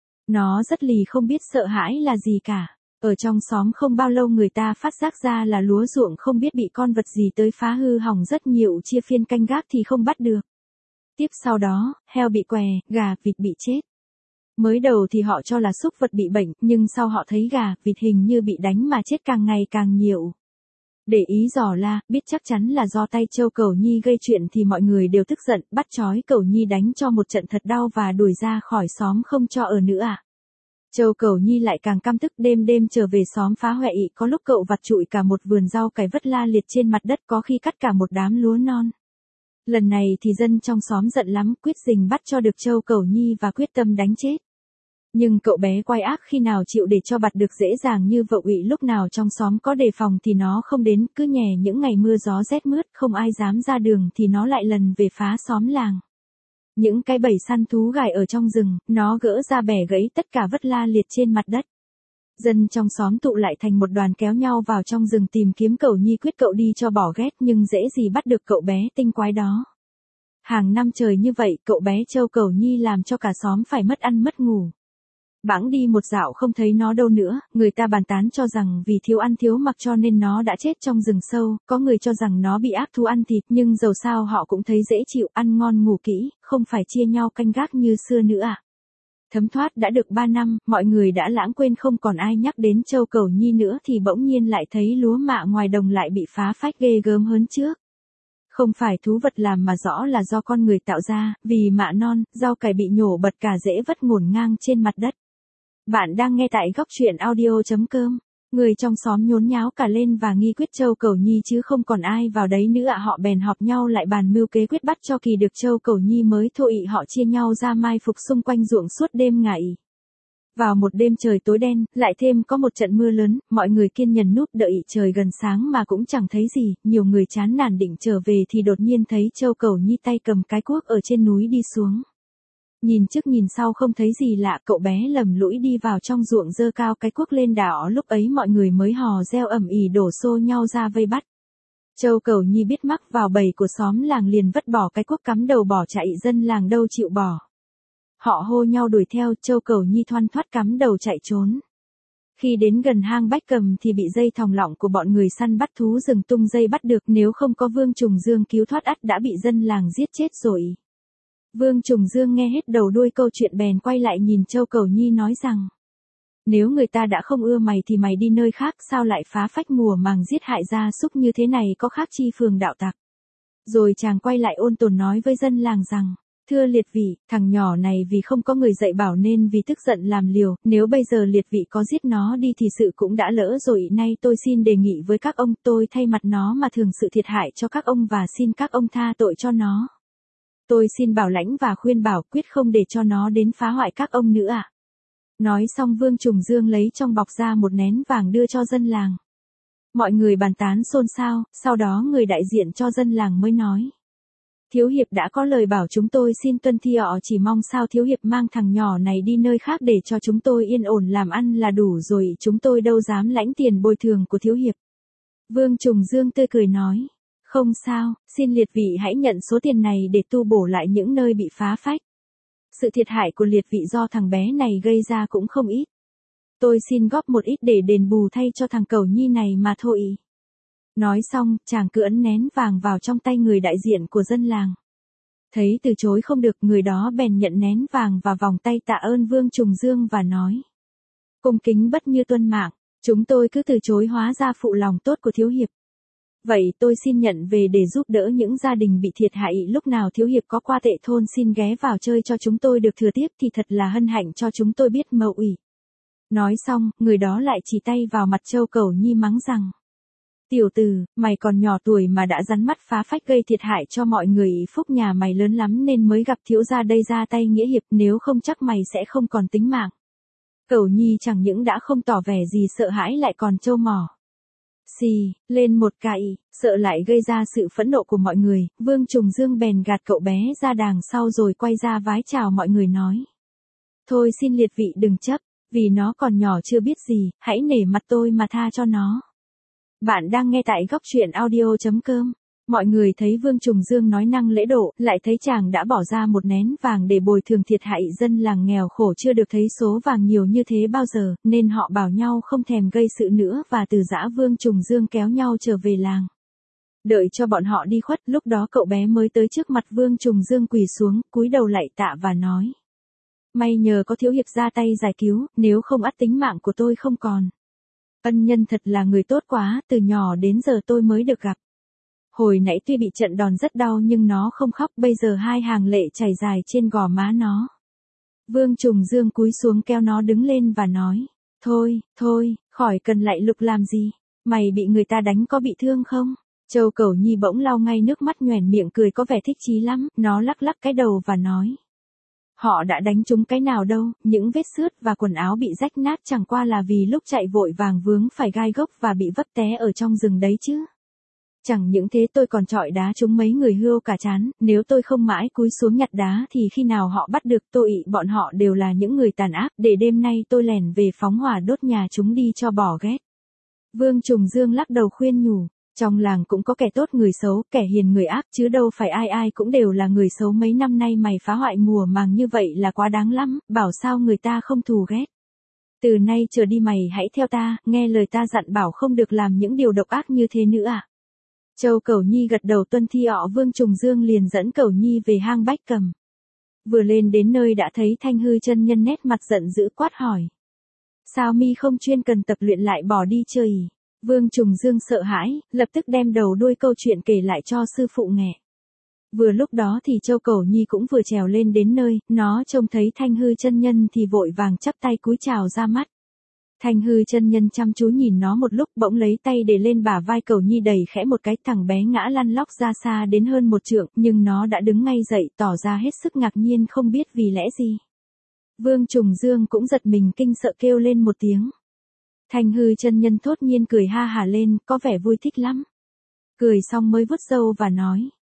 Nó rất lì không biết sợ hãi là gì cả. Ở trong xóm không bao lâu người ta phát giác ra là lúa ruộng không biết bị con vật gì tới phá hư hỏng rất nhiều, chia phiên canh gác thì không bắt được. Tiếp sau đó, heo bị què, gà, vịt bị chết. Mới đầu thì họ cho là súc vật bị bệnh, nhưng sau họ thấy gà, vịt hình như bị đánh mà chết càng ngày càng nhiều. Để ý dò la, biết chắc chắn là do tay Châu Cẩu Nhi gây chuyện thì mọi người đều tức giận, bắt trói Cẩu Nhi đánh cho một trận thật đau và đuổi ra khỏi xóm không cho ở nữa à. Châu Cẩu Nhi lại càng căm tức, đêm đêm trở về xóm phá hoại, có lúc cậu vặt trụi cả một vườn rau cải vất la liệt trên mặt đất, có khi cắt cả một đám lúa non. Lần này thì dân trong xóm giận lắm, quyết rình bắt cho được Châu Cẩu Nhi và quyết tâm đánh chết. Nhưng cậu bé quái ác khi nào chịu để cho bặt được dễ dàng như vợ ị, lúc nào trong xóm có đề phòng thì nó không đến, cứ nhè những ngày mưa gió rét mướt không ai dám ra đường thì nó lại lần về phá xóm làng. Những cái bẫy săn thú gài ở trong rừng, nó gỡ ra bẻ gãy tất cả vất la liệt trên mặt đất. Dân trong xóm tụ lại thành một đoàn kéo nhau vào trong rừng tìm kiếm Cẩu Nhi, quyết cậu đi cho bỏ ghét nhưng dễ gì bắt được cậu bé tinh quái đó. Hàng năm trời như vậy, cậu bé Châu Cẩu Nhi làm cho cả xóm phải mất ăn mất ngủ. Bẵng đi một dạo không thấy nó đâu nữa, người ta bàn tán cho rằng vì thiếu ăn thiếu mặc cho nên nó đã chết trong rừng sâu, có người cho rằng nó bị ác thú ăn thịt, nhưng dầu sao họ cũng thấy dễ chịu, ăn ngon ngủ kỹ, không phải chia nhau canh gác như xưa nữa à. Thấm thoát đã được 3 năm, mọi người đã lãng quên không còn ai nhắc đến Châu Cẩu Nhi nữa thì bỗng nhiên lại thấy lúa mạ ngoài đồng lại bị phá phách ghê gớm hơn trước. Không phải thú vật làm mà rõ là do con người tạo ra, vì mạ non, rau cải bị nhổ bật cả rễ vất ngổn ngang trên mặt đất. Bạn đang nghe tại góc truyện audio.com. Người trong xóm nhốn nháo cả lên và nghi quyết Châu Cẩu Nhi chứ không còn ai vào đấy nữa ạ. Họ bèn họp nhau lại bàn mưu kế quyết bắt cho kỳ được Châu Cẩu Nhi mới thôi. Họ chia nhau ra mai phục xung quanh ruộng suốt đêm ngày. Vào một đêm trời tối đen, lại thêm có một trận mưa lớn, mọi người kiên nhẫn núp đợi trời gần sáng mà cũng chẳng thấy gì, nhiều người chán nản định trở về thì đột nhiên thấy Châu Cẩu Nhi tay cầm cái cuốc ở trên núi đi xuống. Nhìn trước nhìn sau không thấy gì lạ, cậu bé lầm lũi đi vào trong ruộng giơ cao cái cuốc lên đảo, lúc ấy mọi người mới hò reo ầm ĩ đổ xô nhau ra vây bắt. Châu Cẩu Nhi biết mắc vào bầy của xóm làng liền vứt bỏ cái cuốc cắm đầu bỏ chạy, dân làng đâu chịu bỏ. Họ hô nhau đuổi theo, Châu Cẩu Nhi thoăn thoắt cắm đầu chạy trốn. Khi đến gần hang Bách Cầm thì bị dây thòng lọng của bọn người săn bắt thú rừng tung dây bắt được, nếu không có Vương Trùng Dương cứu thoát ắt đã bị dân làng giết chết rồi. Vương Trùng Dương nghe hết đầu đuôi câu chuyện bèn quay lại nhìn Châu Cẩu Nhi nói rằng: nếu người ta đã không ưa mày thì mày đi nơi khác, sao lại phá phách mùa màng giết hại gia súc như thế này, có khác chi phường đạo tặc. Rồi chàng quay lại ôn tồn nói với dân làng rằng: thưa liệt vị, thằng nhỏ này vì không có người dạy bảo nên vì tức giận làm liều, nếu bây giờ liệt vị có giết nó đi thì sự cũng đã lỡ rồi, nay tôi xin đề nghị với các ông, tôi thay mặt nó mà thường sự thiệt hại cho các ông và xin các ông tha tội cho nó. Tôi xin bảo lãnh và khuyên bảo quyết không để cho nó đến phá hoại các ông nữa ạ. Nói xong Vương Trùng Dương lấy trong bọc ra một nén vàng đưa cho dân làng. Mọi người bàn tán xôn xao, sau đó người đại diện cho dân làng mới nói: thiếu hiệp đã có lời bảo chúng tôi xin tuân theo, chỉ mong sao thiếu hiệp mang thằng nhỏ này đi nơi khác để cho chúng tôi yên ổn làm ăn là đủ rồi, chúng tôi đâu dám lãnh tiền bồi thường của thiếu hiệp. Vương Trùng Dương tươi cười nói: không sao, xin liệt vị hãy nhận số tiền này để tu bổ lại những nơi bị phá phách. Sự thiệt hại của liệt vị do thằng bé này gây ra cũng không ít. Tôi xin góp một ít để đền bù thay cho thằng Cẩu Nhi này mà thôi. Nói xong, chàng cứ ấn nén vàng vào trong tay người đại diện của dân làng. Thấy từ chối không được, người đó bèn nhận nén vàng và vòng tay tạ ơn Vương Trùng Dương và nói: cung kính bất như tuân mạng, chúng tôi cứ từ chối hóa ra phụ lòng tốt của thiếu hiệp. Vậy tôi xin nhận về để giúp đỡ những gia đình bị thiệt hại, lúc nào thiếu hiệp có qua Tệ Thôn xin ghé vào chơi cho chúng tôi được thừa tiếp thì thật là hân hạnh cho chúng tôi biết mậu ủy. Nói xong, người đó lại chỉ tay vào mặt Châu Cẩu Nhi mắng rằng: tiểu tử, mày còn nhỏ tuổi mà đã rắn mắt phá phách gây thiệt hại cho mọi người, phúc nhà mày lớn lắm nên mới gặp thiếu gia đây ra tay nghĩa hiệp, nếu không chắc mày sẽ không còn tính mạng. Cẩu Nhi chẳng những đã không tỏ vẻ gì sợ hãi lại còn trâu mỏ. Xì, lên một cái, sợ lại gây ra sự phẫn nộ của mọi người, Vương Trùng Dương bèn gạt cậu bé ra đàng sau rồi quay ra vái chào mọi người nói: thôi xin liệt vị đừng chấp, vì nó còn nhỏ chưa biết gì, hãy nể mặt tôi mà tha cho nó. Bạn đang nghe tại góc truyện audio.com. Mọi người thấy Vương Trùng Dương nói năng lễ độ, lại thấy chàng đã bỏ ra một nén vàng để bồi thường thiệt hại, dân làng nghèo khổ chưa được thấy số vàng nhiều như thế bao giờ, nên họ bảo nhau không thèm gây sự nữa và từ giã Vương Trùng Dương kéo nhau trở về làng. Đợi cho bọn họ đi khuất, lúc đó cậu bé mới tới trước mặt Vương Trùng Dương quỳ xuống, cúi đầu lạy tạ và nói: may nhờ có thiếu hiệp ra tay giải cứu, nếu không ắt tính mạng của tôi không còn. Ân nhân thật là người tốt quá, từ nhỏ đến giờ tôi mới được gặp. Hồi nãy tuy bị trận đòn rất đau nhưng nó không khóc, bây giờ hai hàng lệ chảy dài trên gò má nó. Vương Trùng Dương cúi xuống kéo nó đứng lên và nói: thôi, khỏi cần lạy lục làm gì, mày bị người ta đánh có bị thương không? Châu Cẩu Nhi bỗng lau ngay nước mắt nhoẻn miệng cười có vẻ thích chí lắm, nó lắc lắc cái đầu và nói: họ đã đánh chúng cái nào đâu, những vết xước và quần áo bị rách nát chẳng qua là vì lúc chạy vội vàng vướng phải gai gốc và bị vấp té ở trong rừng đấy chứ. Chẳng những thế tôi còn chọi đá chúng mấy người hươu cả chán, nếu tôi không mãi cúi xuống nhặt đá thì khi nào họ bắt được tôi, bọn họ đều là những người tàn ác, để đêm nay tôi lẻn về phóng hỏa đốt nhà chúng đi cho bỏ ghét. Vương Trùng Dương lắc đầu khuyên nhủ: trong làng cũng có kẻ tốt người xấu, kẻ hiền người ác chứ đâu phải ai ai cũng đều là người xấu, mấy năm nay mày phá hoại mùa màng như vậy là quá đáng lắm, bảo sao người ta không thù ghét. Từ nay trở đi mày hãy theo ta, nghe lời ta dặn bảo không được làm những điều độc ác như thế nữa à. Châu Cẩu Nhi gật đầu tuân theo, Vương Trùng Dương liền dẫn Cẩu Nhi về hang Bách Cầm. Vừa lên đến nơi đã thấy Thanh Hư chân nhân nét mặt giận dữ quát hỏi: sao mi không chuyên cần tập luyện lại bỏ đi chơi? Vương Trùng Dương sợ hãi, lập tức đem đầu đuôi câu chuyện kể lại cho sư phụ nghe. Vừa lúc đó thì Châu Cẩu Nhi cũng vừa trèo lên đến nơi, nó trông thấy Thanh Hư chân nhân thì vội vàng chắp tay cúi chào ra mắt. Thanh Hư chân nhân chăm chú nhìn nó một lúc, bỗng lấy tay để lên bả vai Cẩu Nhi đẩy khẽ một cái, thằng bé ngã lăn lóc ra xa đến hơn 1 trượng, nhưng nó đã đứng ngay dậy tỏ ra hết sức ngạc nhiên không biết vì lẽ gì. Vương Trùng Dương cũng giật mình kinh sợ kêu lên một tiếng. Thanh Hư chân nhân thốt nhiên cười ha hả lên, có vẻ vui thích lắm. Cười xong mới vuốt râu và nói: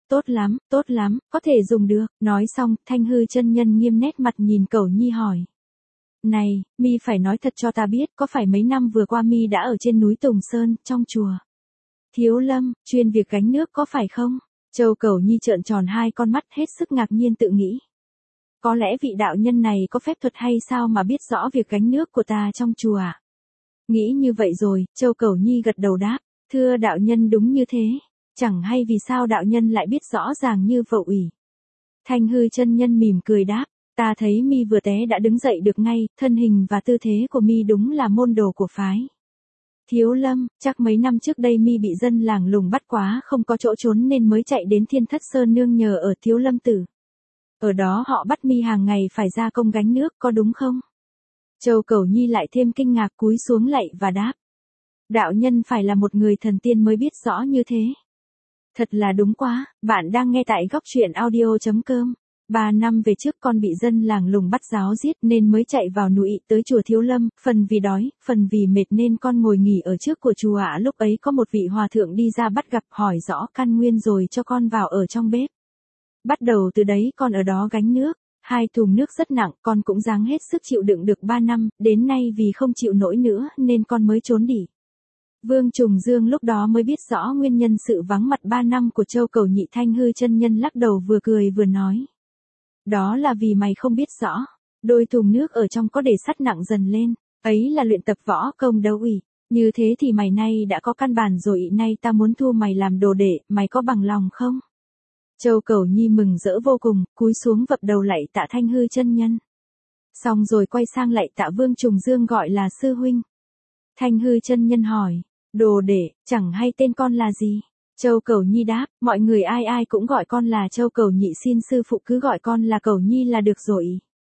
tốt lắm, có thể dùng được. Nói xong, Thanh Hư chân nhân nghiêm nét mặt nhìn Cẩu Nhi hỏi. Này, mi phải nói thật cho ta biết, có phải mấy năm vừa qua mi đã ở trên núi Tùng Sơn, trong chùa Thiếu Lâm, chuyên việc gánh nước có phải không? Châu Cẩu Nhi trợn tròn hai con mắt hết sức ngạc nhiên tự nghĩ. Có lẽ vị đạo nhân này có phép thuật hay sao mà biết rõ việc gánh nước của ta trong chùa à? Nghĩ như vậy rồi, Châu Cẩu Nhi gật đầu đáp, thưa đạo nhân đúng như thế, chẳng hay vì sao đạo nhân lại biết rõ ràng như vậy ủy. Thanh Hư chân nhân mỉm cười đáp, ta thấy mi vừa té đã đứng dậy được ngay, thân hình và tư thế của mi đúng là môn đồ của phái Thiếu Lâm, chắc mấy năm trước đây mi bị dân làng lùng bắt quá không có chỗ trốn nên mới chạy đến Thiên Thất Sơn nương nhờ ở Thiếu Lâm Tử. Ở đó họ bắt mi hàng ngày phải ra công gánh nước, có đúng không? Châu Cẩu Nhi lại thêm kinh ngạc cúi xuống lạy và đáp. Đạo nhân phải là một người thần tiên mới biết rõ như thế. Thật là đúng quá, bạn đang nghe tại góc truyện audio.com. 3 năm về trước con bị dân làng lùng bắt giáo giết nên mới chạy vào núi tới chùa Thiếu Lâm, phần vì đói, phần vì mệt nên con ngồi nghỉ ở trước của chùa ạ. Lúc ấy có một vị hòa thượng đi ra bắt gặp hỏi rõ căn nguyên rồi cho con vào ở trong bếp. Bắt đầu từ đấy con ở đó gánh nước, 2 thùng nước rất nặng, con cũng ráng hết sức chịu đựng được 3 năm, đến nay vì không chịu nổi nữa nên con mới trốn đi. Vương Trùng Dương lúc đó mới biết rõ nguyên nhân sự vắng mặt 3 năm của Châu Cẩu Nhị. Thanh Hư chân nhân lắc đầu vừa cười vừa nói. Đó là vì mày không biết rõ, đôi thùng nước ở trong có để sắt nặng dần lên, ấy là luyện tập võ công đâu ủy. Như thế thì mày nay đã có căn bản rồi, nay ta muốn thu mày làm đồ đệ, mày có bằng lòng không? Châu Cẩu Nhi mừng rỡ vô cùng, cúi xuống vập đầu lạy tạ Thanh Hư chân nhân. Xong rồi quay sang lạy tạ Vương Trùng Dương gọi là sư huynh. Thanh Hư chân nhân hỏi, đồ đệ, chẳng hay tên con là gì? Châu Cẩu Nhi đáp, mọi người ai ai cũng gọi con là Châu Cẩu Nhị, xin sư phụ cứ gọi con là Cẩu Nhi là được rồi.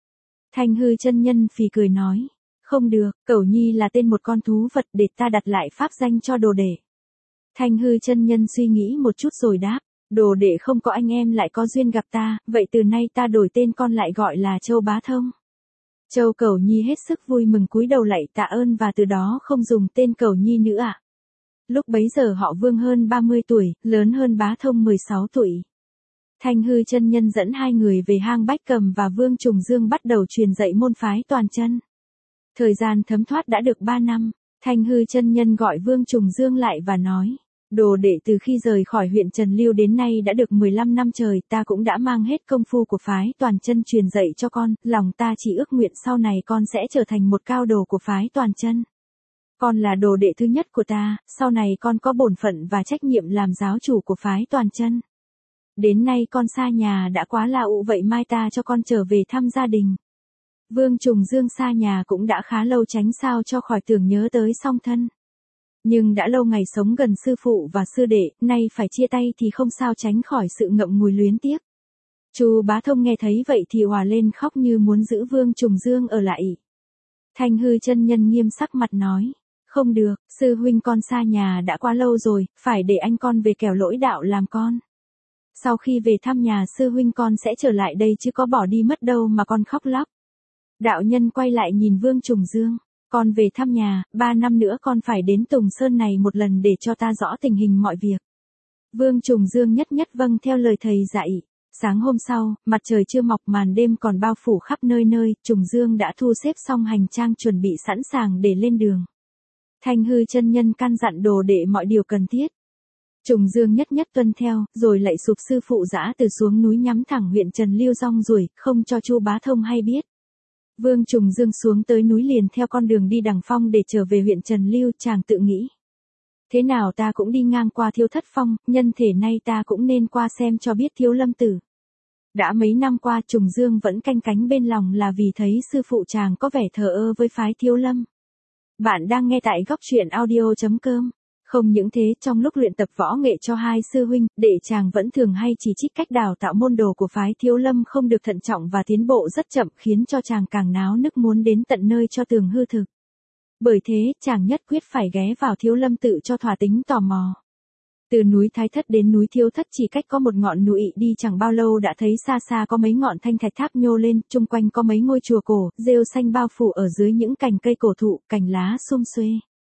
Thanh Hư chân nhân phì cười nói, không được, Cẩu Nhi là tên một con thú vật, để ta đặt lại pháp danh cho đồ đệ. Thanh Hư chân nhân suy nghĩ một chút rồi đáp, đồ đệ không có anh em lại có duyên gặp ta, vậy từ nay ta đổi tên con lại gọi là Châu Bá Thông. Châu Cẩu Nhi hết sức vui mừng cúi đầu lạy tạ ơn và từ đó không dùng tên Cẩu Nhi nữa ạ. Lúc bấy giờ họ Vương hơn 30 tuổi, lớn hơn Bá Thông 16 tuổi. Thanh Hư chân nhân dẫn 2 người về hang Bách Cầm và Vương Trùng Dương bắt đầu truyền dạy môn phái Toàn Chân. Thời gian thấm thoát đã được 3 năm, Thanh Hư chân nhân gọi Vương Trùng Dương lại và nói, đồ đệ từ khi rời khỏi huyện Trần Lưu đến nay đã được 15 năm trời, ta cũng đã mang hết công phu của phái Toàn Chân truyền dạy cho con, lòng ta chỉ ước nguyện sau này con sẽ trở thành một cao đồ của phái Toàn Chân. Con là đồ đệ thứ nhất của ta, sau này con có bổn phận và trách nhiệm làm giáo chủ của phái Toàn Chân. Đến nay con xa nhà đã quá là ụ, vậy mai ta cho con trở về thăm gia đình. Vương Trùng Dương xa nhà cũng đã khá lâu, tránh sao cho khỏi tưởng nhớ tới song thân. Nhưng đã lâu ngày sống gần sư phụ và sư đệ, nay phải chia tay thì không sao tránh khỏi sự ngậm ngùi luyến tiếc. Chu Bá Thông nghe thấy vậy thì òa lên khóc như muốn giữ Vương Trùng Dương ở lại. Thanh Hư chân nhân nghiêm sắc mặt nói, không được, sư huynh con xa nhà đã quá lâu rồi, phải để anh con về kẻo lỗi đạo làm con. Sau khi về thăm nhà sư huynh con sẽ trở lại đây chứ có bỏ đi mất đâu mà con khóc lóc. Đạo nhân quay lại nhìn Vương Trùng Dương, con về thăm nhà, 3 năm nữa con phải đến Tùng Sơn này một lần để cho ta rõ tình hình mọi việc. Vương Trùng Dương nhất nhất vâng theo lời thầy dạy. Sáng hôm sau, mặt trời chưa mọc, màn đêm còn bao phủ khắp nơi nơi, Trùng Dương đã thu xếp xong hành trang chuẩn bị sẵn sàng để lên đường. Thanh Hư chân nhân căn dặn đồ đệ mọi điều cần thiết. Trùng Dương nhất nhất tuân theo, rồi lạy sụp sư phụ dã từ xuống núi nhắm thẳng huyện Trần Lưu rong ruổi, không cho Chu Bá Thông hay biết. Vương Trùng Dương xuống tới núi liền theo con đường đi đằng phong để trở về huyện Trần Lưu, chàng tự nghĩ. Thế nào ta cũng đi ngang qua Thiếu Thất Phong, nhân thể nay ta cũng nên qua xem cho biết Thiếu Lâm Tử. Đã mấy năm qua Trùng Dương vẫn canh cánh bên lòng là vì thấy sư phụ chàng có vẻ thờ ơ với phái Thiếu Lâm. Bạn đang nghe tại góc truyện audio.com. Không những thế, trong lúc luyện tập võ nghệ cho 2 sư huynh, đệ chàng vẫn thường hay chỉ trích cách đào tạo môn đồ của phái Thiếu Lâm không được thận trọng và tiến bộ rất chậm, khiến cho chàng càng náo nức muốn đến tận nơi cho tường hư thực. Bởi thế, chàng nhất quyết phải ghé vào Thiếu Lâm Tự cho thỏa tính tò mò. Từ núi Thái Thất đến núi Thiếu Thất chỉ cách có một ngọn núi, đi chẳng bao lâu đã thấy xa xa có mấy ngọn thanh thạch tháp nhô lên, chung quanh có mấy ngôi chùa cổ, rêu xanh bao phủ ở dưới những cành cây cổ thụ, cành lá sum xuê.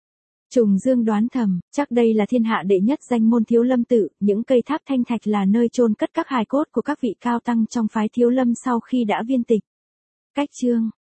Trùng Dương đoán thầm, chắc đây là thiên hạ đệ nhất danh môn Thiếu Lâm tự, những cây tháp thanh thạch là nơi chôn cất các hài cốt của các vị cao tăng trong phái Thiếu Lâm sau khi đã viên tịch. Cách chương